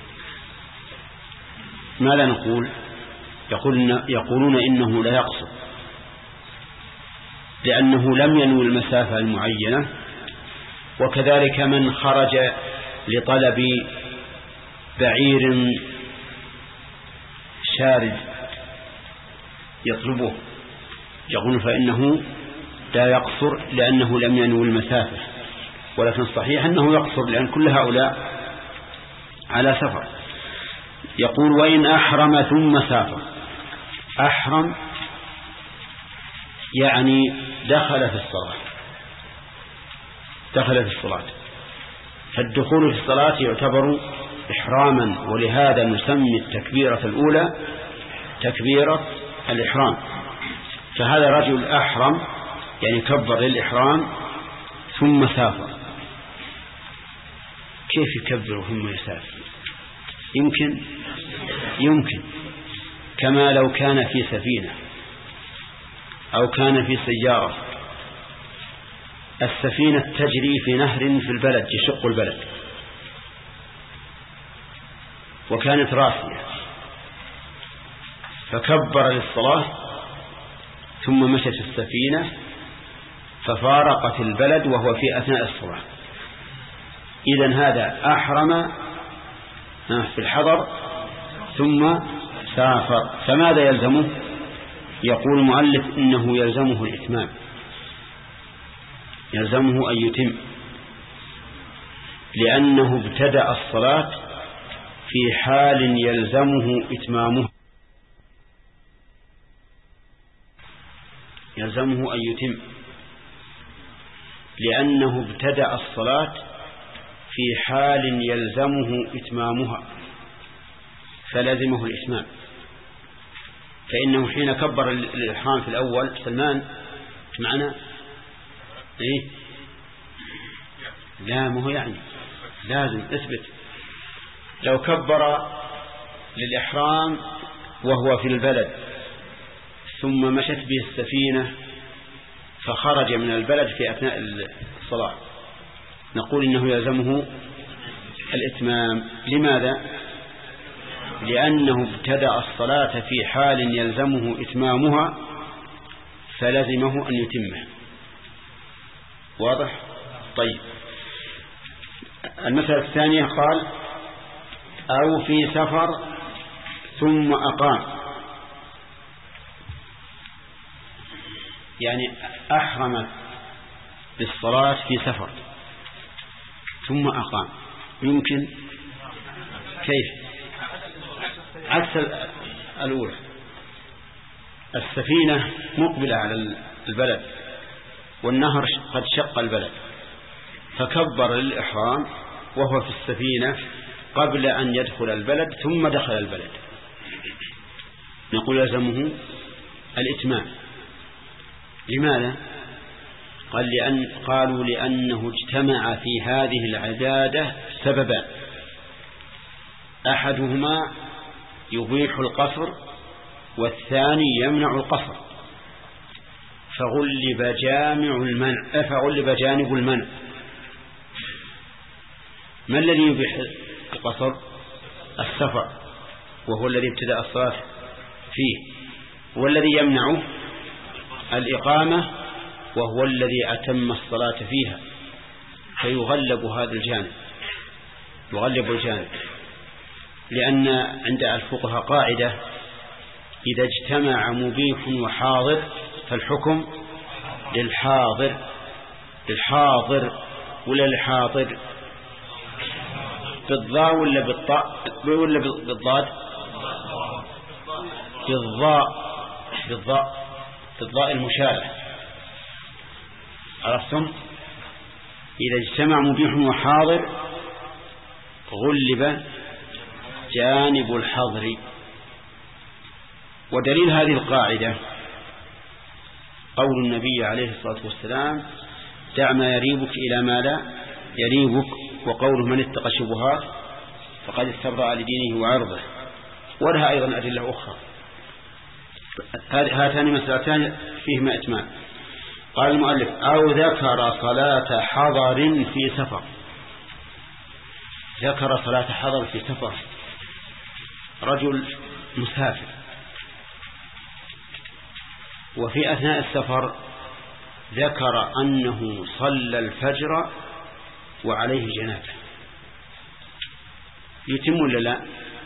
ماذا نقول؟ يقولون, يقولون إنه لا يقصد لأنه لم ينوي المسافة المعينة، وكذلك من خرج لطلب بعير شارد يطلبه يقول فإنه لا يقصر لأنه لم ينوي المسافة، ولكن الصحيح أنه يقصر لأن كل هؤلاء على سفر. يقول وإن أحرم ثم سافر. أحرم يعني دخل في الصلاة دخل في الصلاة فالدخول في الصلاة يعتبر إحراما، ولهذا نسمي التكبيرة الأولى تكبيرة الإحرام. فهذا رجل أحرم يعني كبر للإحرام ثم سافر. كيف يكبر ثم يسافر؟ يمكن يمكن كما لو كان في سفينة أو كان في سيارة. السفينة تجري في نهر في البلد يشق البلد وكانت راسية فكبر للصلاة ثم مشت السفينة ففارقت البلد وهو في أثناء الصلاة. إذن هذا أحرم في الحضر ثم سافر. فماذا يلزمه؟ يقول المؤلف إنه يلزمه الإتمام، يلزمه أن يتم لأنه ابتدأ الصلاة في حال يلزمه إتمامه يلزمه أن يتم لأنه ابتدأ الصلاة في حال يلزمه إتمامها فلازمه الإتمام. فإنه حين كبر الإحرام في الأول سلمان معنا إيه؟ لا ما هو يعني لازم اثبت. لو كبر للإحرام وهو في البلد ثم مشت به السفينة فخرج من البلد في أثناء الصلاة نقول إنه يلزمه الإتمام. لماذا؟ لأنه ابتدأ الصلاة في حال يلزمه إتمامها فلزمه أن يتمه. واضح؟ طيب المسألة الثانية قال أو في سفر ثم أقام، يعني أحرم بالصلاة في سفر ثم أقام. يمكن كيف؟ عكس الأولى. السفينة مقبلة على البلد والنهر قد شق البلد، فكبر للإحرام وهو في السفينة قبل أن يدخل البلد ثم دخل البلد، نقول يلزمه الإتمام. لماذا؟ قال لأن قالوا لأنه اجتمع في هذه العبادة سببان، أحدهما يبيح القصر والثاني يمنع القصر، فغلب جامع المنع فغلب جانب المنع. ما الذي يبيح القصر؟ السفر، وهو الذي ابتدأ الصلاة فيه، والذي يمنع الإقامة، وهو الذي أتم الصلاة فيها، فيغلب هذا الجانب، يغلب الجانب. لأن عند الفقهاء قاعدة: إذا اجتمع مبيح وحاضر فالحكم للحاضر. للحاضر ولا للحاضر؟ بالضاء ولا بالطاء ولا بالضاد؟ بالضاء بالضاء بالضاء المشابه. عرفتم؟ إذا اجتمع مبيح وحاضر غلب جانب الحظر. ودليل هذه القاعدة قول النبي عليه الصلاة والسلام: دع ما يريبك إلى ما لا يريبك، وقوله: من اتقى الشبهات فقد استبرأ لدينه وعرضه. ولها أيضا أدلة أخرى. هاتان مسألتان فيهما إتمام. قال المؤلف: أو ذكر صلاة حضر في سفر. ذكر صلاة حضر في سفر، رجل مسافر وفي أثناء السفر ذكر أنه صلى الفجر وعليه جنابه، يتم ولا لا؟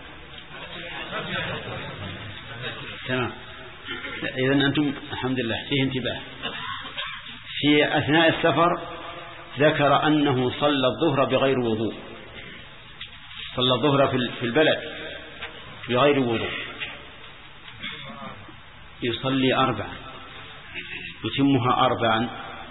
تمام. إذن أنتم الحمد لله فيه انتباه. في أثناء السفر ذكر أنه صلى الظهر بغير وضوء، صلى الظهر في البلد بغير وضوء، يصلي أربعا، يتمها أربعا،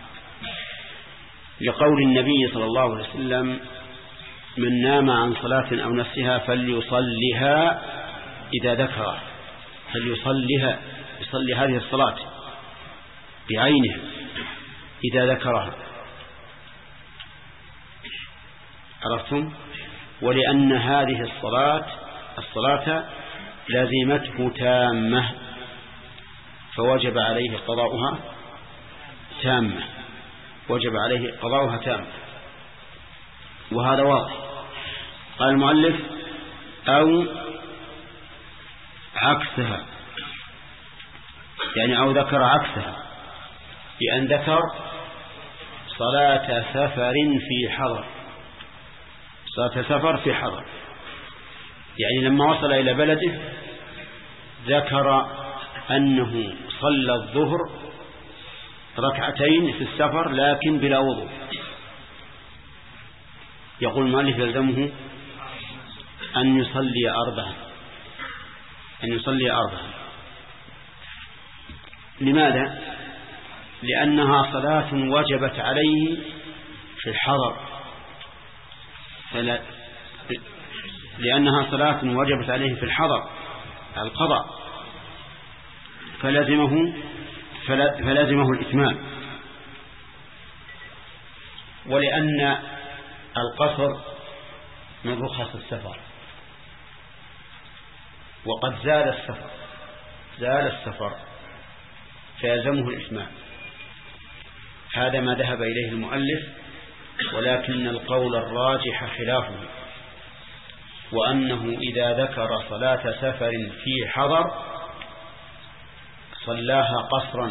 لقول النبي صلى الله عليه وسلم: من نام عن صلاة أو نسيها فليصليها إذا ذكرها. فليصليها، يصلي هذه الصلاة بعينها إذا ذكرها. عرفتم؟ ولأن هذه الصلاة الصلاة لازمته تامة، فوجب عليه قضاؤها تامة، وجب عليه قضاؤها تامة، وهذا واضح. قال المؤلف: أو عكسها، يعني أو ذكر عكسها، بأن ذكر صلاة سفر في حضر، صلاة سفر في حضر، يعني لما وصل إلى بلده ذكر أنه صلى الظهر ركعتين في السفر لكن بلا وضوء. يقول المؤلف: يلزمه أن يصلي أربعا، أن يصلي أربعا. لماذا؟ لأنها صلاة وجبت عليه في الحضر، فلا لأنها صلاة وجبت عليه في الحضر القضاء، فلازمه فلازمه الإتمام. ولأن القصر من رخص السفر، وقد زال السفر زال السفر فيلزمه الإتمام. هذا ما ذهب إليه المؤلف، ولكن القول الراجح خلافه، وأنه إذا ذكر صلاة سفر في حضر صلاها قصرا،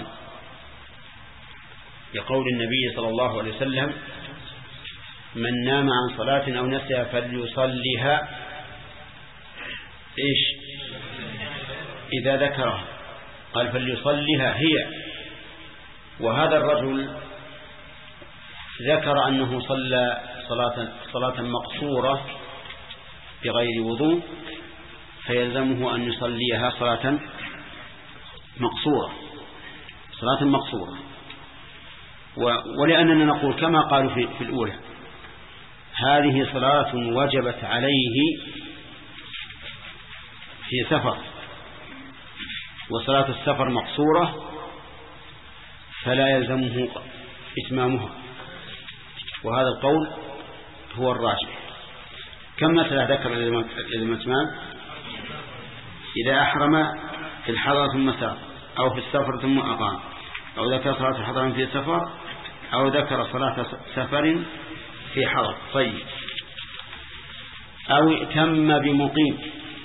لقول النبي صلى الله عليه وسلم: من نام عن صلاة أو نسيها فليصليها إيش إذا ذكرها. قال: فليصليها هي. وهذا الرجل ذكر أنه صلى صلاة, صلاة مقصورة بغير وضوء فيلزمه أن يصليها صلاة مقصورة صلاة مقصورة. ولأننا نقول كما قالوا في, في الأولى هذه صلاة وجبت عليه في سفر، وصلاة السفر مقصورة فلا يلزمه إتمامها، وهذا القول هو الراجح. كم مسألة ذكر الإتمام؟ إذا أحرم في الحضر ثم سافر، أو في السفر ثم أقام، أو ذكر صلاة الحضر في سفر، أو ذكر صلاة سفر في حضر. طيب، أو ائتم بمقيم،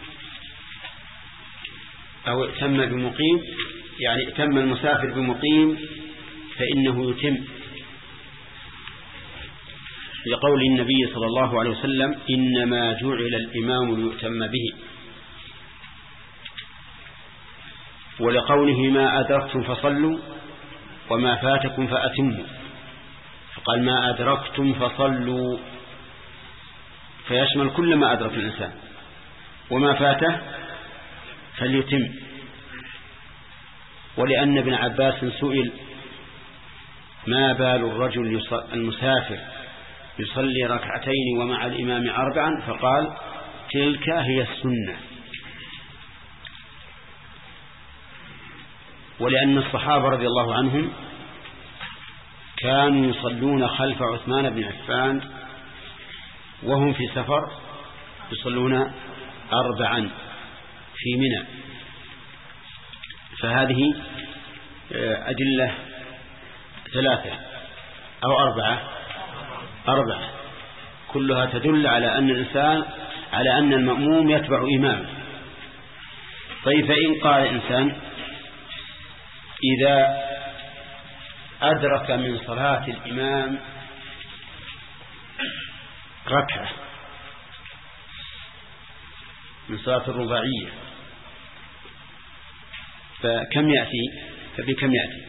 أو ائتم بمقيم يعني ائتم المسافر بمقيم فإنه يتم، لقول النبي صلى الله عليه وسلم إنما جعل الإمام ليؤتم به، ولقوله ما أدركتم فصلوا وما فاتكم فأتموا، فقال ما أدركتم فصلوا فيشمل كل ما أدرك الإنسان، وما فاته فليتم. ولأن ابن عباس سئل ما بال الرجل المسافر يصلي ركعتين ومع الإمام أربعا، فقال تلك هي السنة. ولأن الصحابة رضي الله عنهم كانوا يصلون خلف عثمان بن عفان وهم في سفر يصلون أربعا في منى. فهذه أدلة ثلاثة أو أربعة أربعة كلها تدل على أن الإنسان على أن المأموم يتبع إمامه. طيب، فإن قال إنسان إذا أدرك من صلاة الإمام ركعة من صلاة الرباعية فكم يأتي؟ فبكم يأتي؟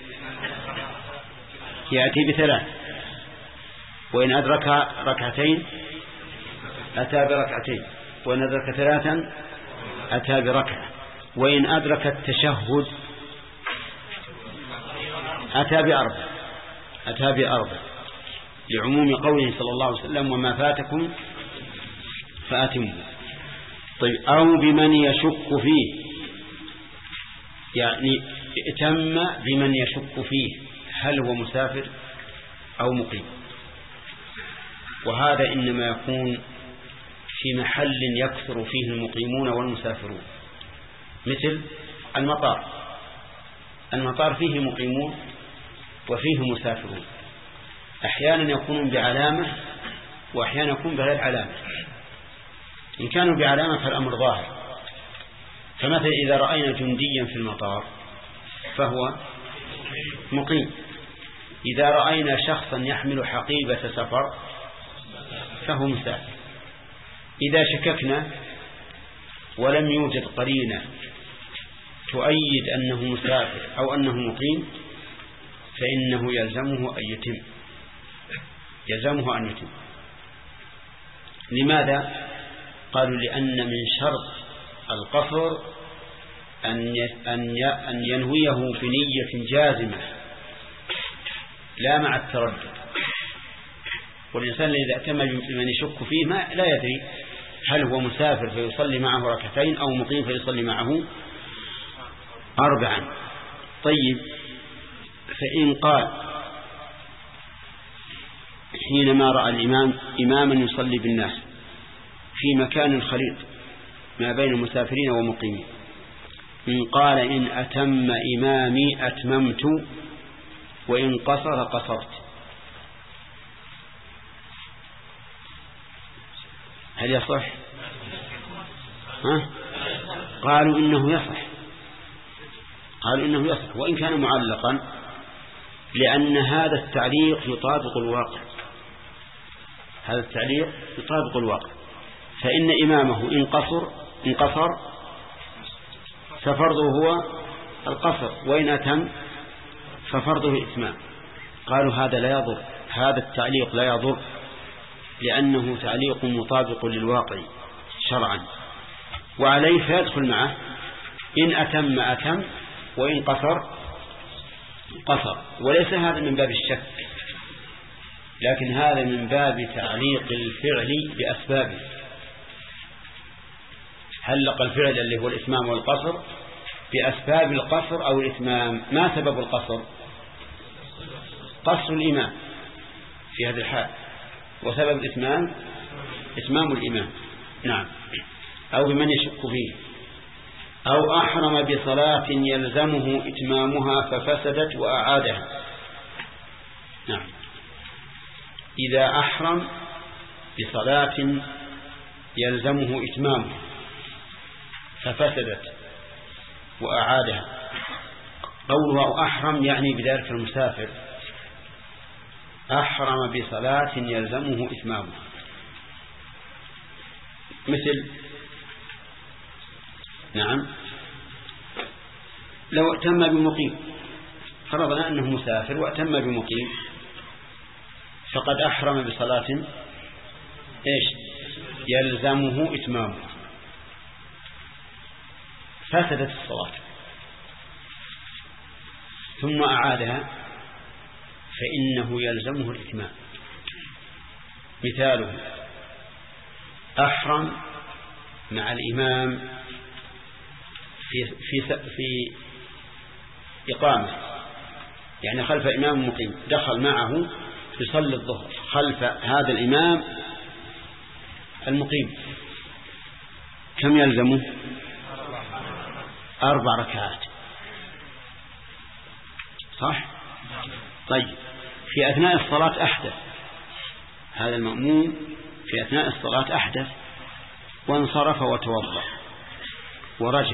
يأتي بثلاث. وإن أدرك ركعتين أتى بركعتين، وإن أدرك ثلاثا أتى بركعة، وإن أدرك التشهد أتى بأربع أتى بأربع لعموم قوله صلى الله عليه وسلم وما فاتكم فأتموا. طيب، أو بمن يشك فيه، يعني ائتم بمن يشك فيه هل هو مسافر أو مقيم، وهذا إنما يكون في محل يكثر فيه المقيمون والمسافرون، مثل المطار. المطار فيه مقيمون وفيه مسافرون، أحيانا يكونون بعلامة وأحيانا يكون بغير علامة. إن كانوا بعلامة فالأمر ظاهر، فمثلا إذا رأينا جنديا في المطار فهو مقيم، إذا رأينا شخصا يحمل حقيبة سفر فهو مسافر. إذا شككنا ولم يوجد قرينة تؤيد أنه مسافر أو أنه مقيم فإنه يلزمه أن يتم يلزمه أن يتم. لماذا؟ قالوا لأن من شرط القصر أن أن ينويه بنية جازمة لا مع التردد. والإنسان إذا اعتمد بمن يشك فيه ما لا يدري هل هو مسافر فيصلي معه ركعتين أو مقيم فيصلي معه أربعا. طيب، فإن قال حينما رأى الإمام إماما يصلي بالناس في مكان خليط ما بين المسافرين ومقيمين، إن قال إن أتم إمامي أتممت وإن قصر قصرت، هل يصح؟ ها؟ قالوا إنه يصح قالوا إنه يصح وإن كان معلقا، لأن هذا التعليق يطابق الواقع هذا التعليق يطابق الواقع. فإن إمامه إن قصر إن قصر ففرضه هو القصر، وإن أتم ففرضه الإتمام. قالوا هذا لا يضر، هذا التعليق لا يضر لأنه تعليق مطابق للواقع شرعا، وعليه فيدخل معه إن أتم أتم وإن قصر قصر. وليس هذا من باب الشك، لكن هذا من باب تعليق الفعل بأسبابه. علق الفعل اللي هو الإتمام والقصر بأسباب القصر أو الإتمام. ما سبب القصر؟ قصر الإمام في هذا الحال، وسبب الإتمام إتمام الإمام. نعم. أو بمن يشك فيه. أو أحرم بصلاة يلزمه إتمامها ففسدت وأعادها. نعم. إذا أحرم بصلاة يلزمه إتمامها ففسدت وأعادها. قوله أحرم يعني بذلك المسافر، أحرم بصلاة يلزمه إتمامها. مثل نعم لو أتم بمقيم، فرضنا أنه مسافر وأتم بمقيم فقد أحرم بصلاة إيش يلزمه إتمامها، فسدت الصلاة ثم أعادها فإنه يلزمه الإتمام. مثاله أحرم مع الإمام في في في إقامة، يعني خلف إمام مقيم، دخل معه يصلي الظهر خلف هذا الإمام المقيم، كم يلزمه؟ أربع ركعات، صح؟ طيب في أثناء الصلاة أحدث هذا المأموم، في أثناء الصلاة أحدث وانصرف وتوضأ ورجع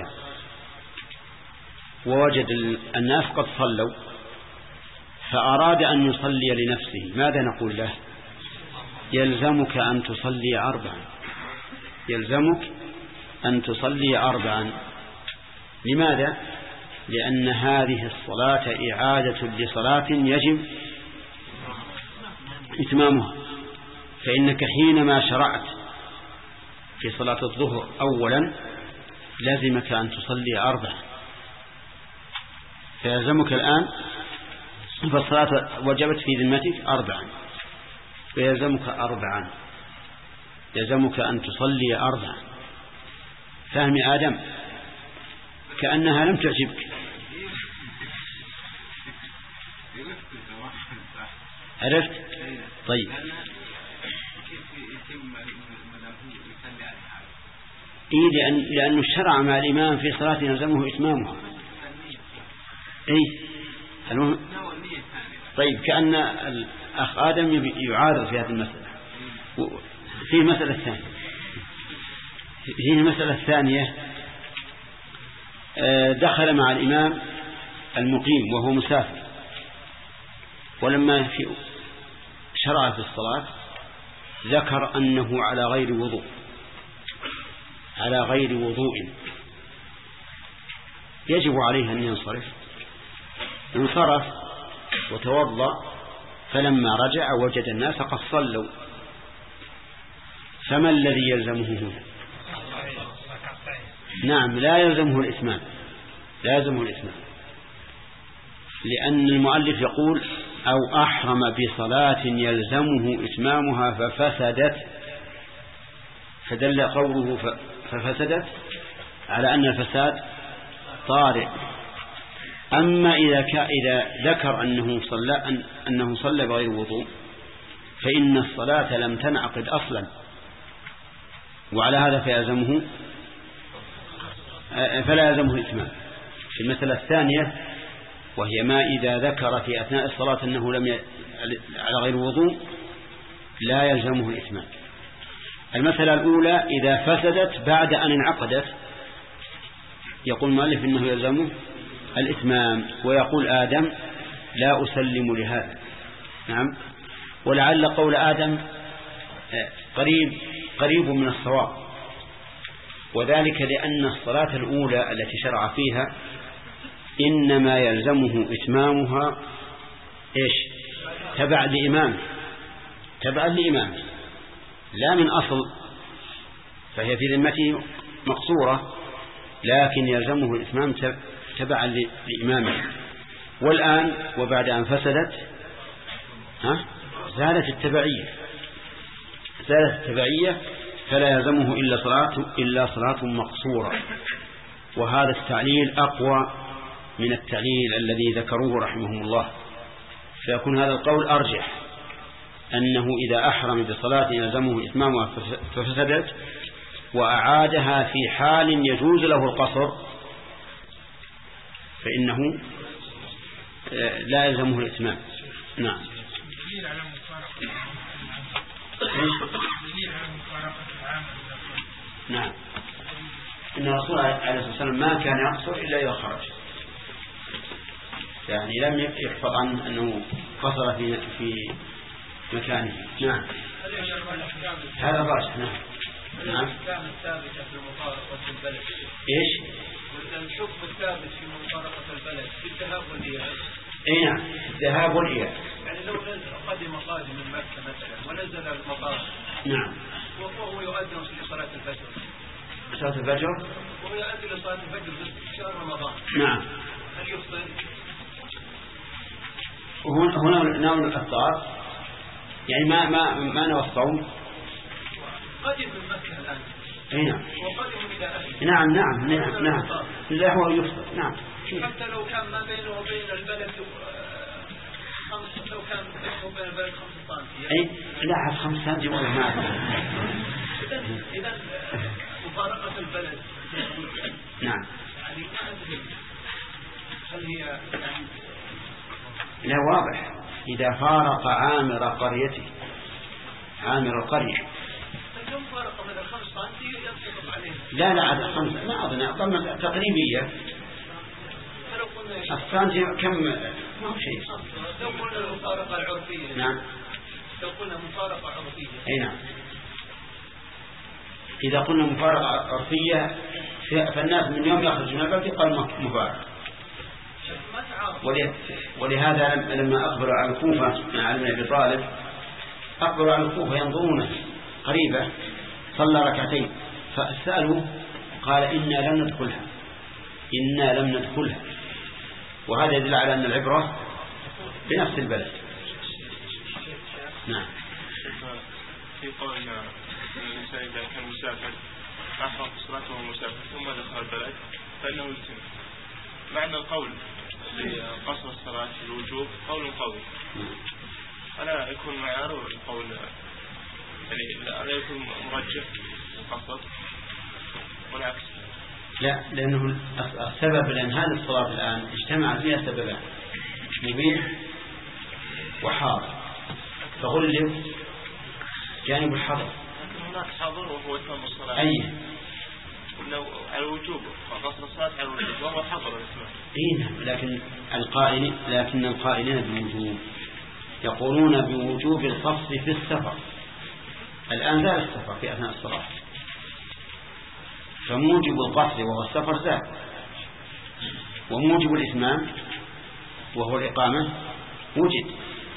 ووجد الناس قد صلوا فأراد أن يصلي لنفسه، ماذا نقول له؟ يلزمك أن تصلي أربعا، يلزمك أن تصلي أربعا. لماذا؟ لأن هذه الصلاة إعادة لصلاة يجب إتمامها، فإنك حينما شرعت في صلاة الظهر أولا لازمك أن تصلي أربعا، فيلزمك الآن فالصلاة وجبت في ذمتك أربعا، فيلزمك أربعا، يلزمك أن تصلي أربعا. فهم آدم كأنها لم تعجبك. عرفت؟ طيب إيه لأن لأن الشرع مع الإمام في صلاة يلزمه إتمامها. إيه المهم. طيب كأن الأخ آدم يعارض في هذه المسألة. في مسألة ثانية، في المسألة الثانية دخل مع الإمام المقيم وهو مسافر، ولما في شرع في الصلاة ذكر أنه على غير وضوء، على غير وضوء، يجب عليه أن ينصرف. انصرف وتوضأ، فلما رجع وجد الناس قد صلوا، فما الذي يلزمه هنا؟ نعم لا يلزمه الإتمام، لا يلزمه الإتمام، لأن المؤلف يقول أو أحرم بصلاة يلزمه إتمامها ففسدت، فدل قوله ففسدت على أن الفساد طارئ. أما إذا إذا ذكر أنه صلى أنه صلى بغير وضوء فإن الصلاة لم تنعقد أصلا، وعلى هذا فيلزمه فلا يلزمه الإتمام. في المسألة الثانية وهي ما إذا ذكر في أثناء الصلاة أنه لم ي... على غير وضوء لا يلزمه الإتمام. المسألة الأولى إذا فسدت بعد أن انعقدت يقول المؤلف إنه يلزمه الإتمام، ويقول آدم لا أسلم لهذا. نعم. ولعل قول آدم قريب قريب من الصواب، وذلك لأن الصلاة الأولى التي شرع فيها إنما يلزمه إتمامها إيش؟ تبع لإمامه، تبع لإمامه، لا من أصل، فهي في ذمته مقصورة، لكن يلزمه الإتمام تبعا لإمامه. والآن وبعد أن فسدت ها زالت التبعية زالت التبعية فلا يلزمه إلا صلاة إلا صلاة مقصورة. وهذا التعليل أقوى من التعليل الذي ذكروه رحمهم الله، فيكون هذا القول أرجح، أنه إذا أحرم بصلاة يلزمه إتمامها ففسدت وأعادها في حال يجوز له القصر فإنه لا يلزمه الإتمام. نعم. نعم. إن الرسول عليه الصلاة والسلام ما كان يقصر إلا إذا خرج، يعني لم يحفظ عن أنه قصر في في مكانه. نعم. هذا راجح. نعم. نعم. الثابتة في مفارقة البلد. إيش؟ الحكم الثابت في مفارقة البلد في الذهاب والإياب. أي نعم، الذهاب والإياب. يعني لو قدم قادم من مكة مثلا ونزل المطار. نعم. وهو يؤذن لصلاة الفجر. صلاة الفجر. وهو يؤذن لصلاة الفجر في شهر رمضان. نعم. هل يفطر؟ وهنا هنا نوع الإفطار، يعني ما ما ما نوى الصوم. قادم من مكة الآن. أي نعم. وقادم إلى أهله. نعم نعم نعم نعم. لا هو يفطر. نعم. حتى لو كان ما بينه وبين البلد خمس، لو كان بينه وبين البلد خمس سنتي. أي لا خمس سنتي ولا ما. إذا إذا مفارقة البلد. نعم. يعني هل هي لا واضح إذا فارق عامر قريته عامر القرية. كم فارق من الخمس سنتي ينطبق عليه؟ لا لا هذا خمس ما أظن أظن تقريبية. السنتي كم ما هو شيء. لو قلنا المفارقة العرفية. نعم. لو قلنا مفارقة عرفية. أي نعم. إذا قلنا مفارقة عرفية فالناس من يوم يخرج من البلد قال مفارقة. ولهذا لما أقبلوا على الكوفة مع علي بن أبي طالب أقبلوا على الكوفة ينظرون قريبة صلى ركعتين فسألوا قال إنا لم ندخلها إنا لم ندخلها. وهذا يدل على أن العبرة بنفس البلد. نعم. في قولنا الإنسان إذا كان مسافر أحرم صلاته وهو مسافر ثم دخل البلد فإنه يتم. معنى القول لقصر الصلاة في الوجوب قول قوي، ألا يكون معيار القول يعني ألا يكون مرجح القصر والعكس؟ لا، لأنه السبب لأن هذه الصلاة الآن اجتمع فيها سببان مبيح وحاضر، فغلب جانب الحظر. لكن هناك حظر وهو إتمام الصلاة. أي على الوجوب وقصر الصلاة على الوجوب وهو حظر الإتمام. إيه نعم، لكن القائل لكن القائلين بالوجوب يقولون بوجوب القصر في السفر. الآن زال السفر في أثناء الصلاة، فموجب القصر وهو السفر زال، وموجب الإتمام وهو الإقامة وجد.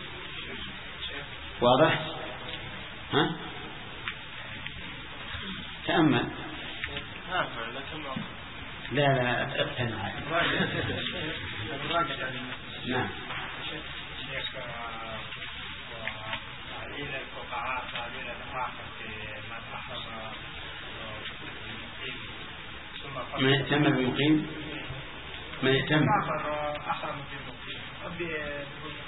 واضح؟ ها؟ تأمل. لا لا اقتنع. نعم. شيخ تعليل الفقهاء تعليل الآخر في من أحرم من ائتم بالمقيم من ائتم أحرم بالمقيم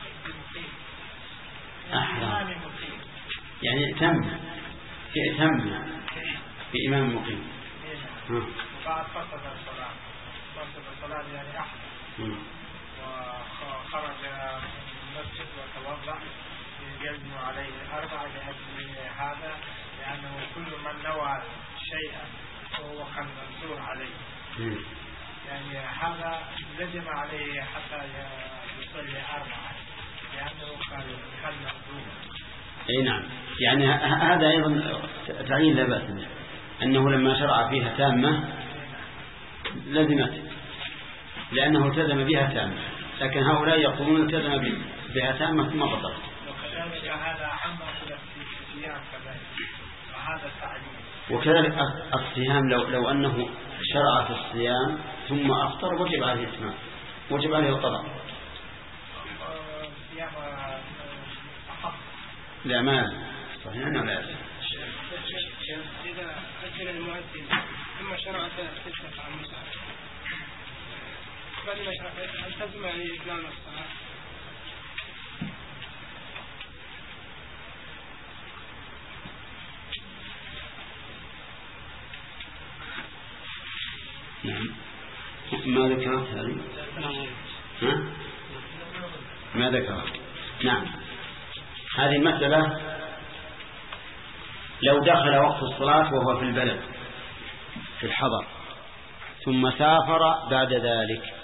أحرم يعني ائتم ائتم بإمام المقيم. بعد فصل الصلاة فصل الصلاة يعني أحرم وخرج من المسجد وتوضأ يجب عليه أربعة لأجل هذا، لأنه كل من نوى شيئا فهو كالمنصور عليه. م. يعني هذا لزم عليه حتى يصلي أربعة لأنه كالمنصور. أي نعم، يعني هذا أيضا تعيين لا بأس به، أنه لما شرع فيها تامة لزمت لأنه التزم بها تامة، لكن هؤلاء يقولون التزم بها تامة ثم بطلت. وكذلك هذا عما في الصيام كذلك هذا التعليم. وكذلك الصيام لو لو أنه شرع في الصيام ثم أفطر وجب عليه الإتمام، وجب عليه القضاء. لا ما صحيح أنا لا أسف. إذا أجل المؤذن ثم شرع تلتفع المساعد بعد ما شرع التزم عليه إتمام الصلاة. نعم. ما ذكرت هذه؟ ها؟ ما ذكرت. نعم. هذه المسألة لو دخل وقت الصلاة وهو في البلد في الحضر ثم سافر بعد ذلك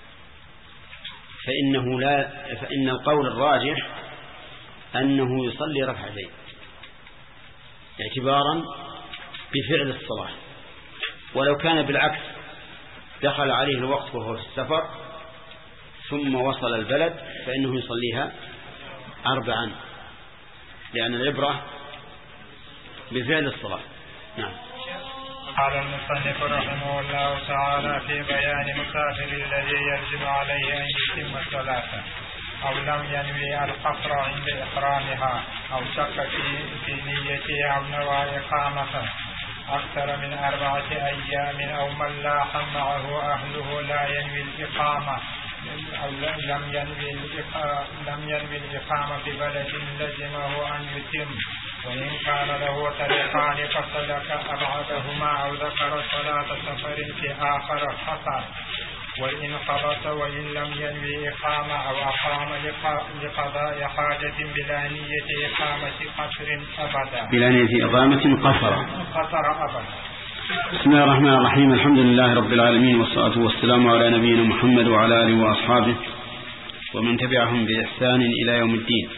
فإنه لا فإن القول الراجح أنه يصلي ركعتين اعتبارا بفعل الصلاة. ولو كان بالعكس دخل عليه الوقت وهو في السفر ثم وصل البلد فإنه يصليها أربعا لأن العبرة بفعل الصلاة. نعم. قال المصنف رحمه الله تعالى في بيان مسافر الذي يجب عليه أن يتم الصلاة أو لم ينوي القصر عند إحرامها أو شك في نيته أو نوى إقامته أكثر من أربعة أيام أو من لاح معه أهله لا ينوي الإقامة أو لم ينوي لم ينوي الإقامة في بلد لزمه أن يتم. وإن كان له طريقان فسلك أبعدهما أو ذكر صلاة سفر في آخر حصل. وإن خلص وإن لم ينوي إقامة أو أقام لقضاء حاجة بلا نية إقامة قصر أبدا بلا نية إقامة قصر قصر أبدا. بسم الله الرحمن الرحيم. الحمد لله رب العالمين والصلاة والسلام على نبينا محمد وعلى آله وأصحابه ومن تبعهم بإحسان إلى يوم الدين.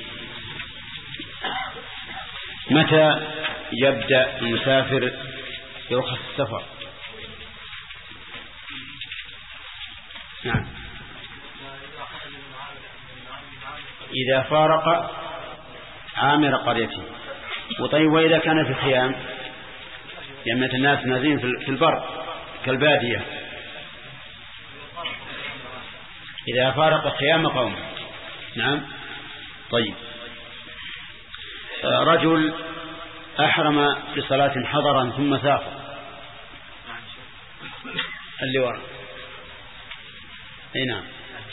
متى يبدأ المسافر برخص السفر؟ نعم. إذا فارق عامر قريته. وطيب وإذا كان في خيام يعني الناس نازلين في البر كالبادية إذا فارق خيام قوم. نعم. طيب رجل أحرم بصلاة حضرا ثم سافر اللي وراء. أي نعم.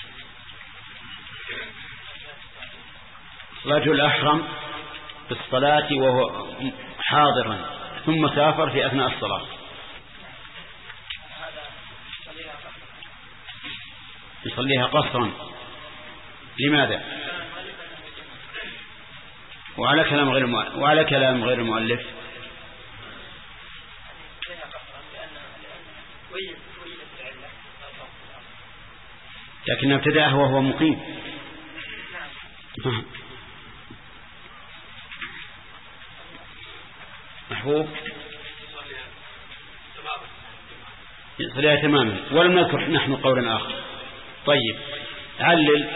رجل أحرم بالصلاة وهو حاضرا ثم سافر في أثناء الصلاة يصليها قصرا. لماذا؟ وعلى كلام غير المؤلف وعلى كلام غير المؤلف لكن ابتدأه وهو مقيم. محبوب يصليها تماما ولم نذكر نحن قولا آخر. طيب علل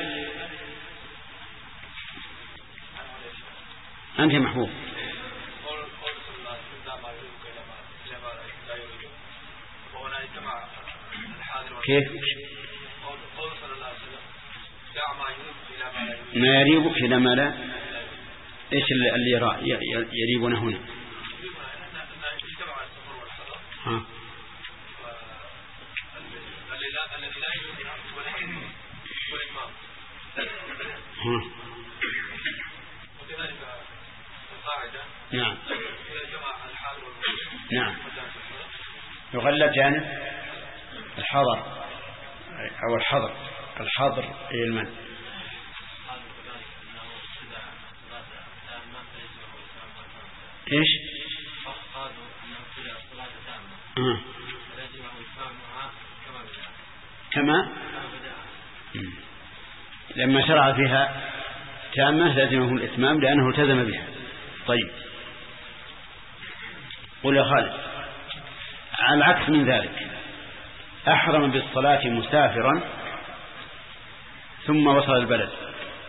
أنت محبوب. كيف ما يريبك إلى ما لا إيش اللي يريبنا هنا؟ ها. ها. نعم. نعم. يغلب جانب الحضر أو الحضر الحضر إلى المن. إيش؟ آه. كما لما شرع فيها تامة لازمه الإتمام لأنه التزم بها. طيب قل يا خالد على العكس من ذلك أحرم بالصلاة مسافرا ثم وصل البلد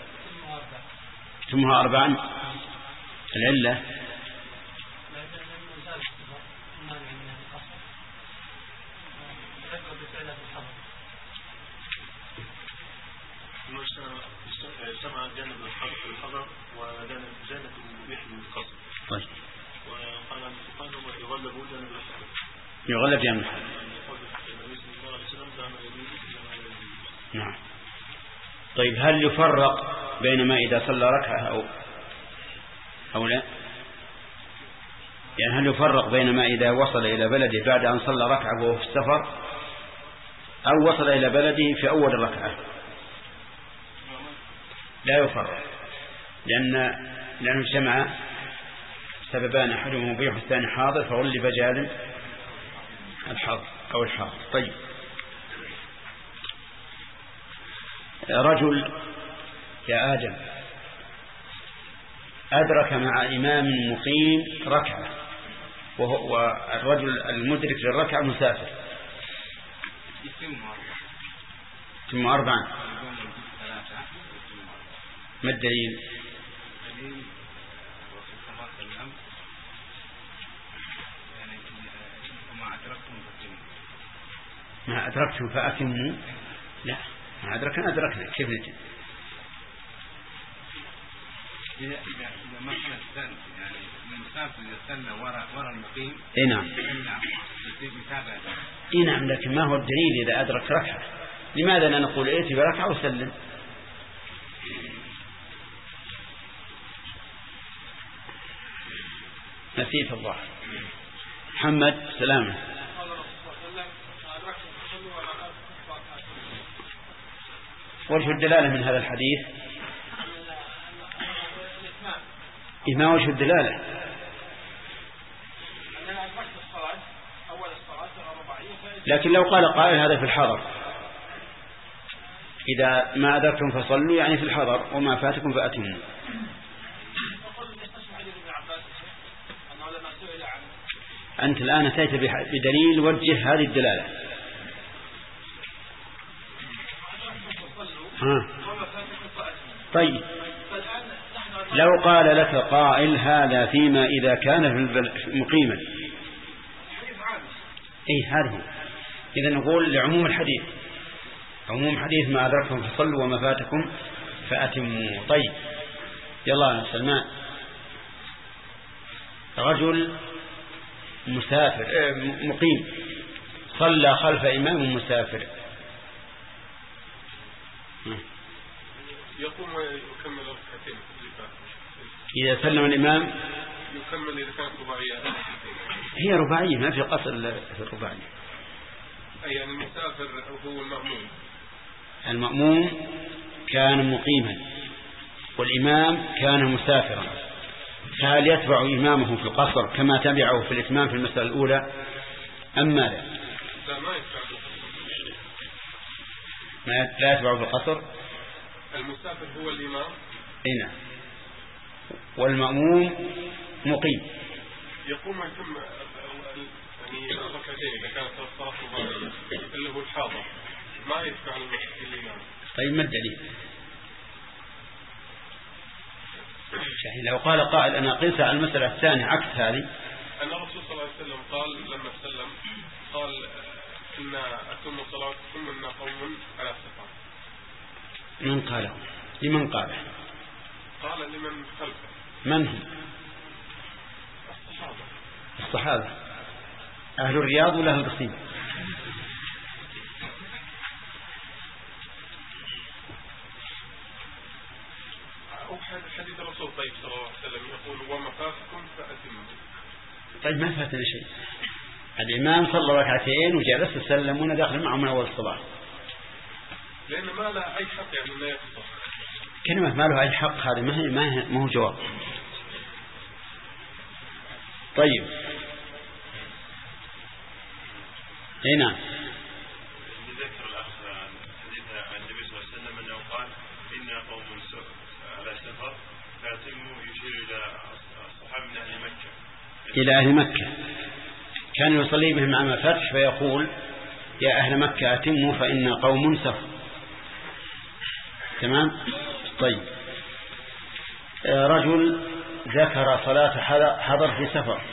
ثم أربعا العلة سمع جانب الحضر وجانب جانب مبيح للقصر. طيب. وقال قال يغلب جانب الحضر. يغلب جانب الحضر. نعم. طيب هل يفرق بين ما إذا صلى ركعة أو أو لا؟ يعني هل يفرق بين ما إذا وصل إلى بلده بعد أن صلى ركعة وهو في السفر أو وصل إلى بلده في أول الركعة؟ لا يفرق، لأن لأنه اجتمع سببان، أحدهما مبيح والثاني حاضر، فغلب جانب الحاضر أو الحاضر. طيب. رجل يا آدم أدرك مع إمام مقيم ركعة، والرجل المدرك للركعة مسافر، ثم أربعا، ما الدليل؟ ما أدركتم فأتموا، لا ما أدركنا أدركنا كيف نجد؟ إذا إذا إذا ما كان السن يعني المسافر إذا استنى وراء وراء المقيم. إيه نعم. نعم. يصير متابعة. إيه نعم، لكن ما هو الدليل إذا أدرك ركعة؟ لماذا لا نقول ائت بركعة وسلم؟ نسيت الله. محمد سلامة. وجه الدلالة من هذا الحديث؟ إيه ما وجه الدلالة؟ لكن لو قال قائل هذا في الحضر، إذا ما أدركتم فصلوا يعني في الحضر، وما فاتكم فأتموا. أنت الآن أتيت بدليل وجه هذه الدلالة. ها. طيب لو قال لك قائل هذا فيما إذا كان مقيما، إيه هذا هو. إذا نقول لعموم الحديث، عموم حديث ما أدركتم فصلوا وما فاتكم فأتموا. طيب يلا سلمان. رجل مسافر مقيم صلى خلف إمام مسافر، يقوم ويكمل ركعتين. إذا سلم الإمام يكمل إذا كانت رباعية. هي رباعية، ما في قصر في الرباعية. أي يعني المسافر هو المأموم. المأموم كان مقيما والإمام كان مسافرا، فهل يتبع إمامه في القصر كما تبعه في الإتمام في المسألة الأولى أم ماذا؟ لا ما يتبع، ما لا يتبع في القصر. المسافر هو الإمام. هنا والمأموم مقيم. يقوم يتم يعني الركعتين إذا كانت الصلاة رباعية اللي هو الحاضر، ما يتبع الإمام. طيب ما الدليل؟ يعني لو قال قائل أنا قيس على المسألة الثانية عكس هذه. أن الرسول صلى الله عليه وسلم قال لما سلم قال إن أتم الصلاة ثم إن قوم على السفر. من قاله؟ لمن قاله؟ قال لمن خلفه. من هم؟ الصحابة. الصحابة أهل الرياض ولا أهل القصيم؟ حديث الرسول طيب صلى الله عليه وسلم يقول وما فاتكم فأتموا. طيب ما فاتنا شيء، الإمام صلى ركعتين وجلس وسلم وانا داخل معه من أول الصلاة، لأن ما له أي حق يعني لا يقصر. كلمة ما له أي حق هذا ما هي ما هو جواب. طيب هنا ذكر الأخ حديث عن النبي صلى الله عليه وسلم أنه قال إن قوم على سفر فأتموا، يشير إلى الصحابة من أهل مكة. إلى أهل مكة كان يصلي بهم عام الفتح فيقول يا أهل مكة أتموا فإن قوم سفر. تمام. طيب رجل ذكر صلاة حضر في سفر،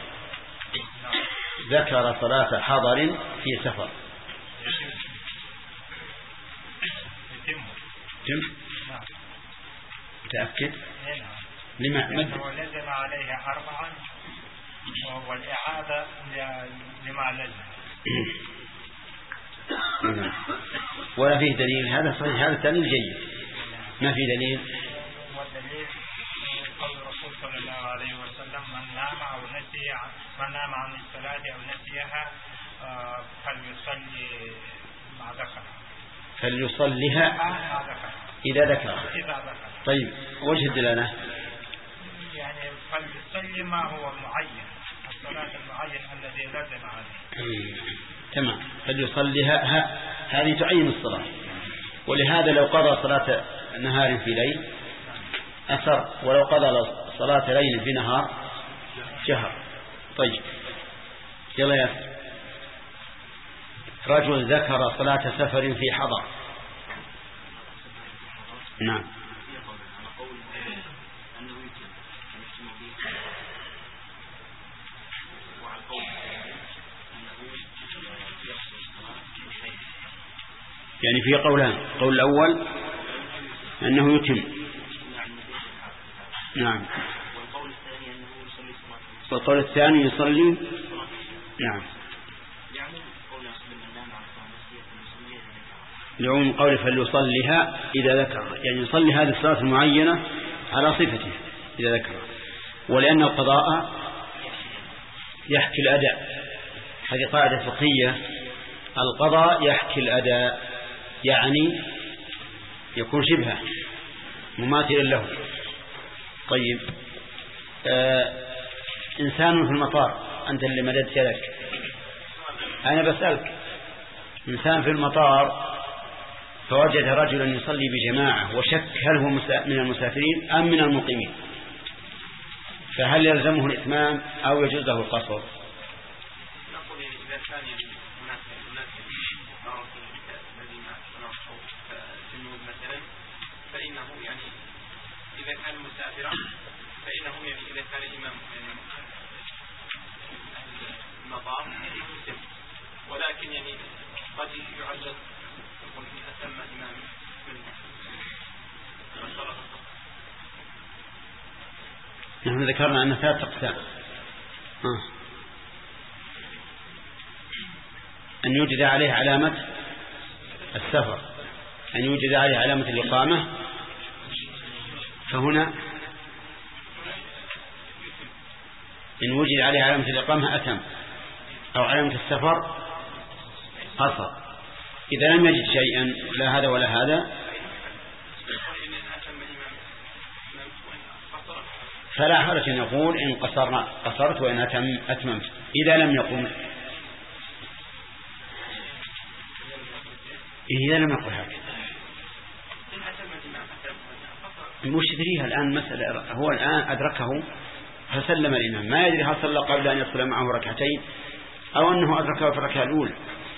ذكر صلاة حضر في سفر. تم. تأكد لما لأنه لزم عليه أربعا والإعادة لما لزم. ولا فيه دليل. هذا صحيح، هذا دليل جيد. ما في دليل. والدليل قول الرسول صلى الله عليه وسلم من نام أو نسي من نام عن الصلاة أو نسيها فليصلي مع ذكر فليصليها إذا ذكر. طيب وجه الدلالة؟ يعني فليصلي ما هو معين، الصلاة المعين الذي لزم عليه. تمام. فليصليها هذه تعين الصلاة. ولهذا لو قضى صلاة نهار في ليل أثر، ولو قضى صلاة ليل في نهار جهر. طيب يلا يا رجل ذكر صلاة سفر في حضر. نعم. يعني في قولان، قول الأول أنه يتم. نعم. والقول الثاني يصلي. نعم. لعموم قول فليصليها إذا ذكر، يعني يصلي هذه الصلاة المعينة على صفته إذا ذكر. ولأن القضاء يحكي الأداء، هذه قاعدة فقهية. القضاء يحكي الأداء، يعني يكون شبهه مماثلا له. طيب آه إنسان في المطار، أنت اللي مددت يدك، أنا بسألك. إنسان في المطار فوجد رجلا يصلي بجماعة وشك هل هو من المسافرين أم من المقيمين، فهل يلزمه الإتمام أو يجوز له القصر؟ نقول إذا كان مثلا فإنه يعني إذا كان مسافرا فإنه يعني إذا كان إمام المطار يسلم، ولكن يعني قد يعلق يقول أتم إمام نحن ذكرنا أن ثلاث أقسام: أن يوجد عليه علامة السفر، أن يوجد عليه علامة الإقامة، فهنا إن وجد عليه علامة الإقامة أتم، أو علامة السفر قصر. إذا لم يجد شيئا لا هذا ولا هذا فلا حرج أن يقول إن قصرنا قصرت وإن أتم أتممت. إذا لم يقل إذا لم يقل هكذا مش يدريها الآن مسألة. هو الآن أدركه فسلم الإمام، ما يدري هل صلى قبل أن يدخل معه ركعتين أو أنه أدركه في الركعة الأولى.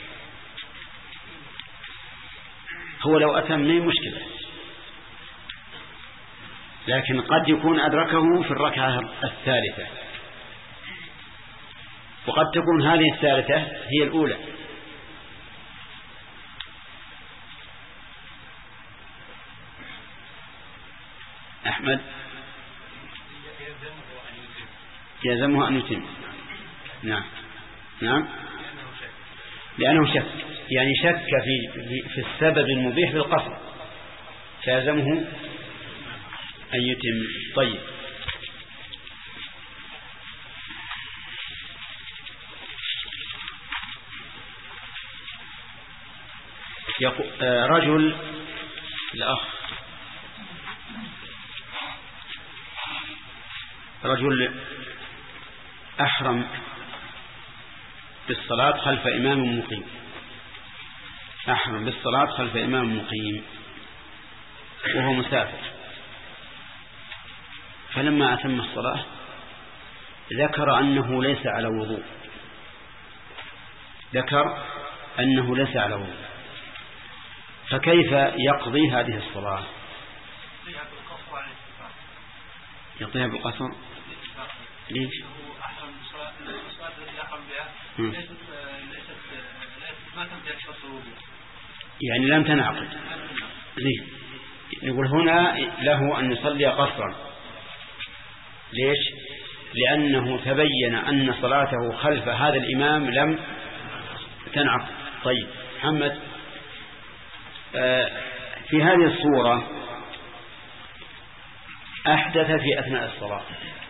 هو لو أتم ما مشكلة، لكن قد يكون أدركه في الركعة الثالثة، وقد تكون هذه الثالثة هي الأولى. أحمد يلزمه أن يتم. نعم نعم لأنه شك، يعني شك في في السبب المبيح للقصر فيلزمه أن يتم. طيب رجل الأخ رجل أحرم بالصلاة خلف إمام مقيم، أحرم بالصلاة خلف إمام مقيم وهو مسافر، فلما أتم الصلاة ذكر أنه ليس على وضوء، ذكر أنه ليس على وضوء، فكيف يقضي هذه الصلاة؟ يقضيها بالقصر. ليش؟ يعني لم تنعقد. زين نقول هنا له أن يصلي قصرا. ليش؟ لأنه تبين أن صلاته خلف هذا الإمام لم تنعقد. طيب محمد، آه في هذه الصورة أحدث في أثناء الصلاة.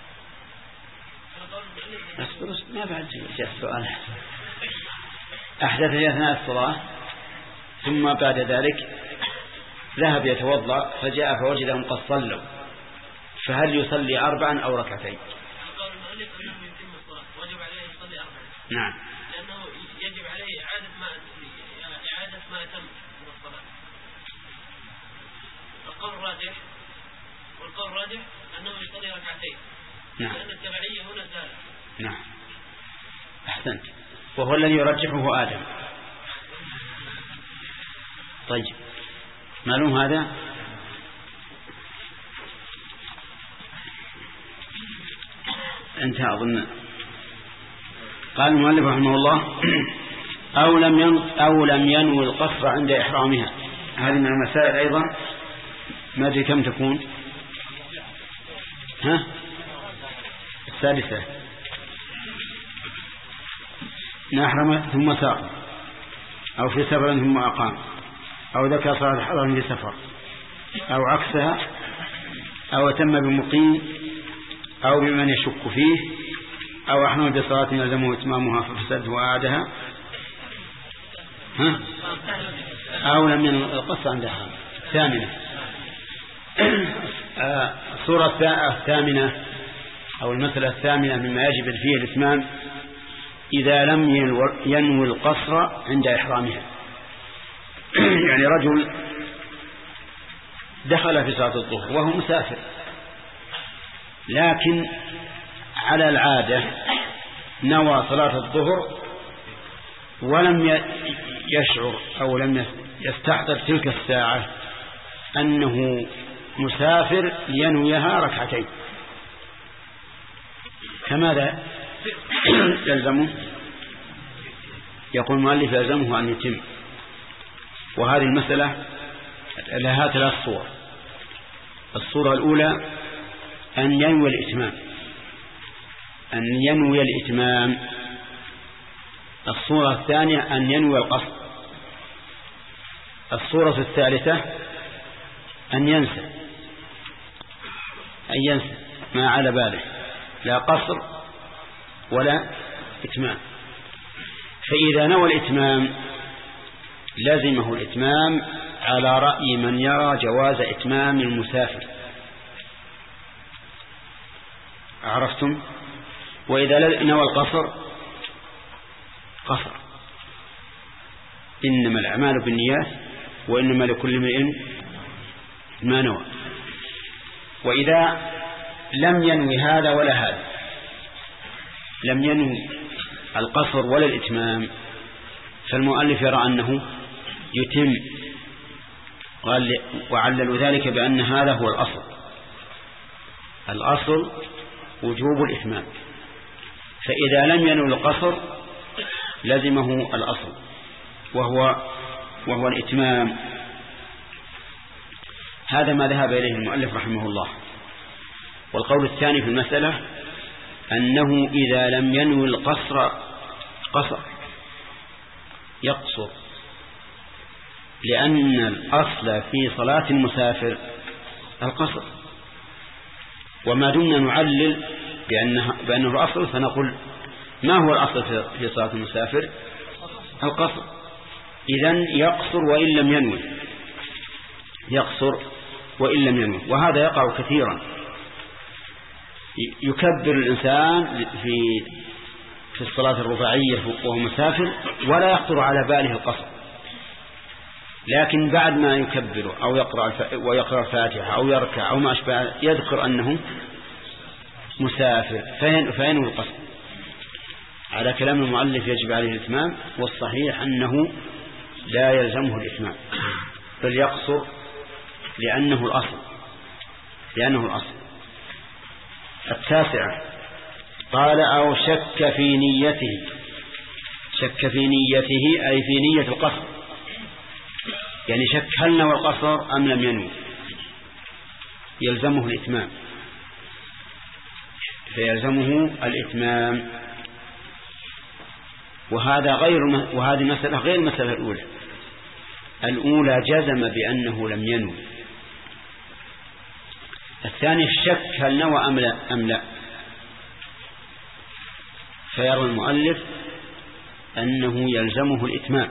ما بعد جاء السؤال. أحدث في أثناء الصلاة ثم بعد ذلك ذهب يتوضأ فجاء فوجدهم قد صلوا، فهل يصلي أربعا أو ركعتين؟ قال المؤلف أنه يتم الصلاة وجب عليه يصلي أربعا. نعم، لأنه يجب عليه إعادة ما إعادة ما تم من الصلاة. القول الراجح والقول الراجح أنه يصلي ركعتين. نعم. لأن التبعية هنا زالت. نعم أحسنت، وهو الذي يرجحه آدم. طيب معلوم هذا. انتهى أظن. قال المؤلف رحمه الله أو لم ين أو لم ينوي القصر عند إحرامها. هذه من المسائل أيضا، ما أدري كم تكون. ها السادسة. نحرم ثم ساق، أو في سفر ثم أقام، أو ذكر صلاة حضر في سفر، أو عكسها، أو تم بمقيم، أو بمن يشك فيه، أو أحرم بصلاة يلزمه إتمامها ففسد وأعادها، ها؟ أو لم ينوي القصر عندها. ثامنة الصورة الثامنة أو المسألة الثامنة مما يجب فيه الإتمام إذا لم ينوي القصر عند إحرامها. يعني رجل دخل في صلاة الظهر وهو مسافر، لكن على العادة نوى صلاة الظهر ولم يشعر أو لم يستحضر تلك الساعة أنه مسافر ينويها ركعتين، فماذا يلزمه؟ يقول المؤلف يلزمه أن يتم. وهذه المسألة لها ثلاث صور. الصورة الأولى أن ينوي الإتمام أن ينوي الإتمام الصورة الثانية أن ينوي القصر. الصورة الثالثة أن ينسى أن ينسى ما على باله، لا قصر ولا إتمام. فإذا نوى الإتمام لازمه الإتمام على رأي من يرى جواز إتمام المسافر. عرفتم؟ وإذا نوى القصر قصر. إنما الأعمال بالنيات وإنما لكل امرئ ما نوى. وإذا لم ينوي هذا ولا هذا، لم ينوي القصر ولا الإتمام، فالمؤلف يرى أنه يتم. قال وعللوا ذلك بأن هذا هو الأصل. الأصل وجوب الإتمام، فإذا لم ينوي القصر لزمه الأصل وهو وهو الإتمام. هذا ما ذهب إليه المؤلف رحمه الله. والقول الثاني في المسألة أنه إذا لم ينوي القصر قصر يقصر، لأن الأصل في صلاة المسافر القصر، وما دمنا نعلل بأنه, بأنه الأصل فنقول ما هو الأصل في صلاة المسافر؟ القصر. إذن يقصر وإن لم ينوي، يقصر وإن لم ينوي. وهذا يقع كثيرا، يكبر الإنسان في في الصلاة الرباعية وهو مسافر ولا يخطر على باله القصر، لكن بعد ما يكبر أو يقرأ ويقرأ الفاتحة أو يركع أو ما أشبه يذكر أنه مسافر فينوي القصر. على كلام المؤلف يجب عليه الإتمام، والصحيح أنه لا يلزمه الإتمام بل يقصر لأنه الأصل لأنه الأصل. التاسعة قال أو شك في نيته. شك في نيته أي في نية القصر، يعني شك هل نوى القصر أم لم ينوي. يلزمه الإتمام، فيلزمه الإتمام. وهذا غير وهذه المسألة غير المسألة الأولى. الأولى جزم بأنه لم ينوي، الثاني الشك هل نوى أم لا, أم لا. فيرى المؤلف أنه يلزمه الإتمام.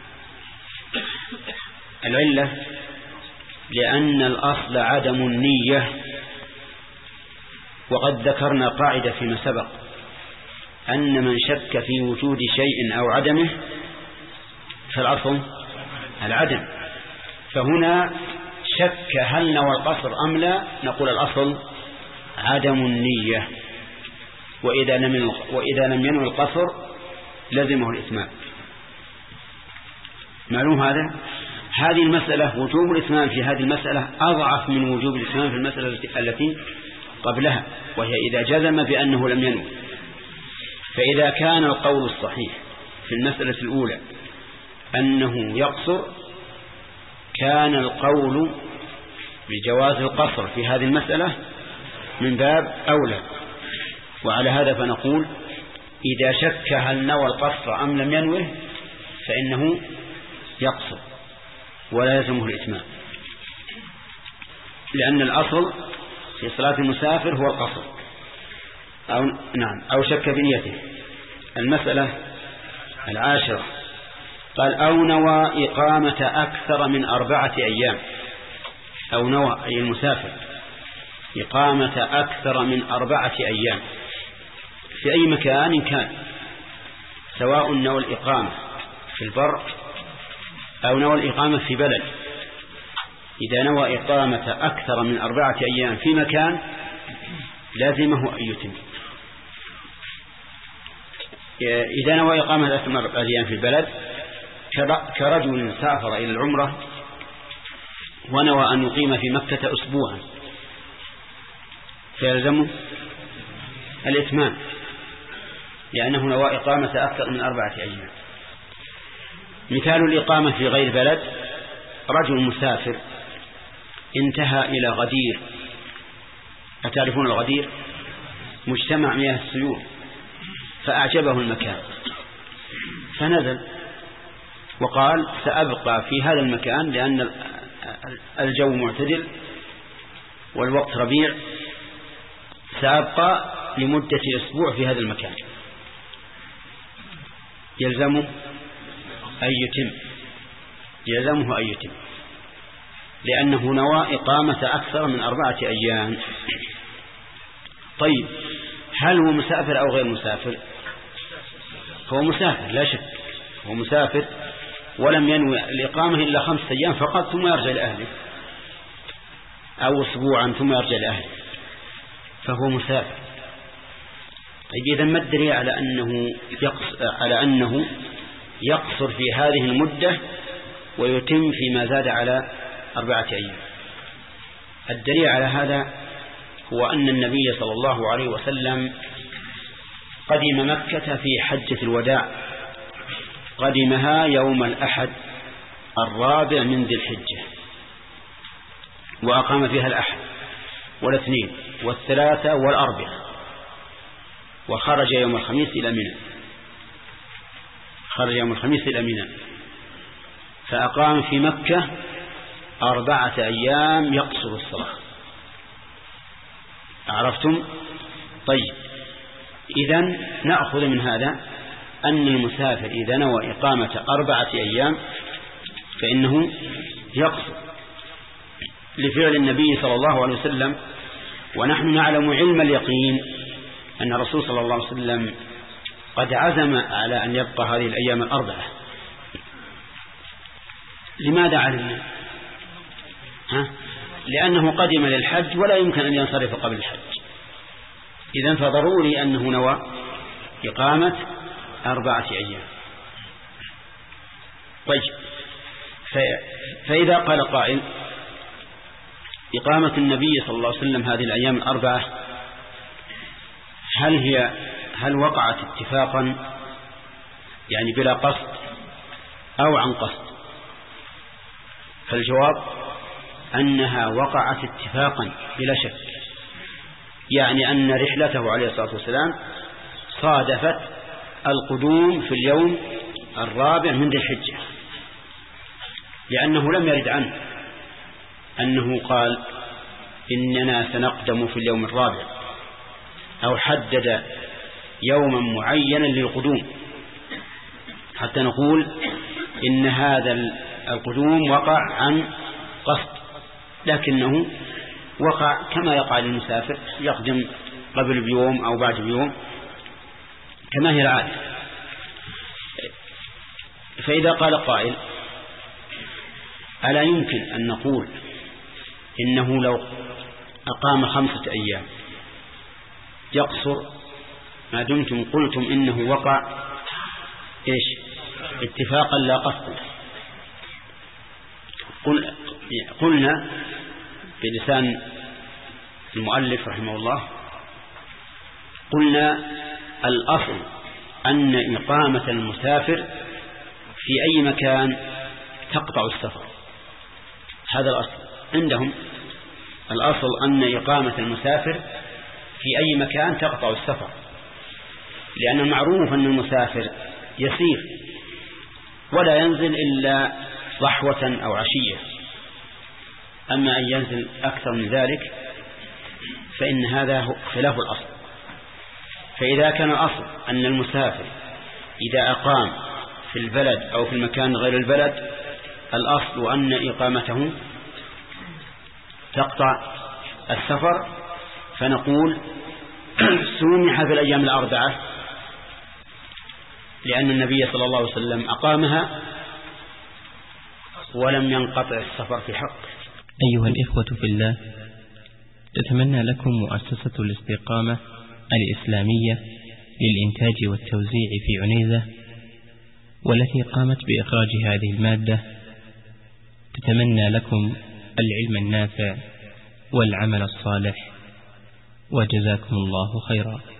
العلة لأن الأصل عدم النية، وقد ذكرنا قاعدة فيما سبق أن من شك في وجود شيء أو عدمه فالأصل العدم. فهنا شك هل نوى القصر أم لا، نقول الأصل عدم النية، وإذا لم وإذا لم ينوي القصر لزمه الإتمام. معلوم هذا؟ هذه المسألة وجوب الإتمام في هذه المسألة أضعف من وجوب الإتمام في المسألة التي قبلها، وهي إذا جزم بأنه لم ينوي. فإذا كان القول الصحيح في المسألة الأولى أنه يقصر، كان القول بجواز القصر في هذه المسألة من باب أولى. وعلى هذا فنقول إذا شك هل نوى القصر أم لم ينوه فإنه يقصر ولا يلزمه الإتمام، لأن الأصل في صلاة المسافر هو القصر أو نعم أو شك بنيته. المسألة العاشرة قال أو نوى إقامة أكثر من أربعة أيام، أو نوى أي المسافر إقامة أكثر من أربعة أيام في أي مكان كان، سواء نوى الإقامة في البر أو نوى الإقامة في بلد. إذا نوى إقامة أكثر من أربعة أيام في مكان لازمه أن يتم. إذا نوى إقامة أكثر من أربعة أيام في البلد كرجل سافر إلى العمرة ونوى أن يقيم في مكة أسبوعا فيلزمه الإتمام، لأنه نوى إقامة أكثر من أربعة أيام. مثال الإقامة في غير بلد: رجل مسافر انتهى إلى غدير، أتعرفون الغدير؟ مجتمع مياه السيول، فأعجبه المكان فنزل وقال سأبقى في هذا المكان لأن الجو معتدل والوقت ربيع، سأبقى لمدة أسبوع في هذا المكان. يلزمه أن يتم يلزمه أن يتم لأنه نوى إقامة أكثر من أربعة أيام. طيب، هل هو مسافر أو غير مسافر؟ هو مسافر لا شك، هو مسافر ولم ينوي الإقامة إلا خمسة أيام فقط ثم يرجع لأهله، أو أسبوعا ثم يرجع لأهله، فهو مسافر. طيب، إذا ما الدليل على أنه يقصر, على أنه يقصر في هذه المدة ويتم فيما زاد على أربعة أيام؟ الدليل على هذا هو أن النبي صلى الله عليه وسلم قدم مكة في حجة الوداع، قدمها يوم الأحد الرابع من ذي الحجة، وأقام فيها الأحد والاثنين والثلاثة والأربع، وخرج يوم الخميس إلى منى خرج يوم الخميس إلى منى فأقام في مكة أربعة أيام يقصر الصلاة. عرفتم؟ طيب، إذن نأخذ من هذا أن المسافر إذا نوى إقامة أربعة أيام فإنه يقصر لفعل النبي صلى الله عليه وسلم. ونحن نعلم علم اليقين أن الرسول صلى الله عليه وسلم قد عزم على أن يبقى هذه الأيام الأربعة. لماذا علمنا؟ ها؟ لأنه قدم للحج ولا يمكن أن ينصرف قبل الحج، إذن فضروري أنه نوى إقامة أربعة أيام. طيب، فإذا قال قائل إقامة النبي صلى الله عليه وسلم هذه الأيام الأربعة هل هي هل وقعت اتفاقا يعني بلا قصد أو عن قصد؟ فالجواب أنها وقعت اتفاقا بلا شك، يعني أن رحلته عليه الصلاة والسلام صادفت القدوم في اليوم الرابع من ذي الحجة، لأنه لم يرد عنه أنه قال إننا سنقدم في اليوم الرابع أو حدد يوما معينا للقدوم حتى نقول إن هذا القدوم وقع عن قصد، لكنه وقع كما يقع للمسافر يقدم قبل بيوم أو بعد بيوم كما هي العادة. فإذا قال قائل ألا يمكن أن نقول إنه لو أقام خمسة أيام يقصر ما دمتم قلتم إنه وقع إيش اتفاقا لا قصدا؟ قل قلنا بلسان المؤلف رحمه الله، قلنا الأصل أن إقامة المسافر في أي مكان تقطع السفر، هذا الأصل عندهم. الأصل أن إقامة المسافر في أي مكان تقطع السفر، لأن المعروف أن المسافر يسير ولا ينزل إلا ضحوة أو عشية، أما أن ينزل أكثر من ذلك فإن هذا خلاف الأصل. فإذا كان الأصل أن المسافر إذا أقام في البلد أو في المكان غير البلد الأصل أن إقامته تقطع السفر، فنقول سمح في الأيام الأربعة لأن النبي صلى الله عليه وسلم أقامها ولم ينقطع السفر في حقه. أيها الإخوة في الله، تتمنى لكم مؤسسة الاستقامة الإسلامية للإنتاج والتوزيع في عنيزة، والتي قامت بإخراج هذه المادة، تتمنى لكم العلم النافع والعمل الصالح، وجزاكم الله خيرا.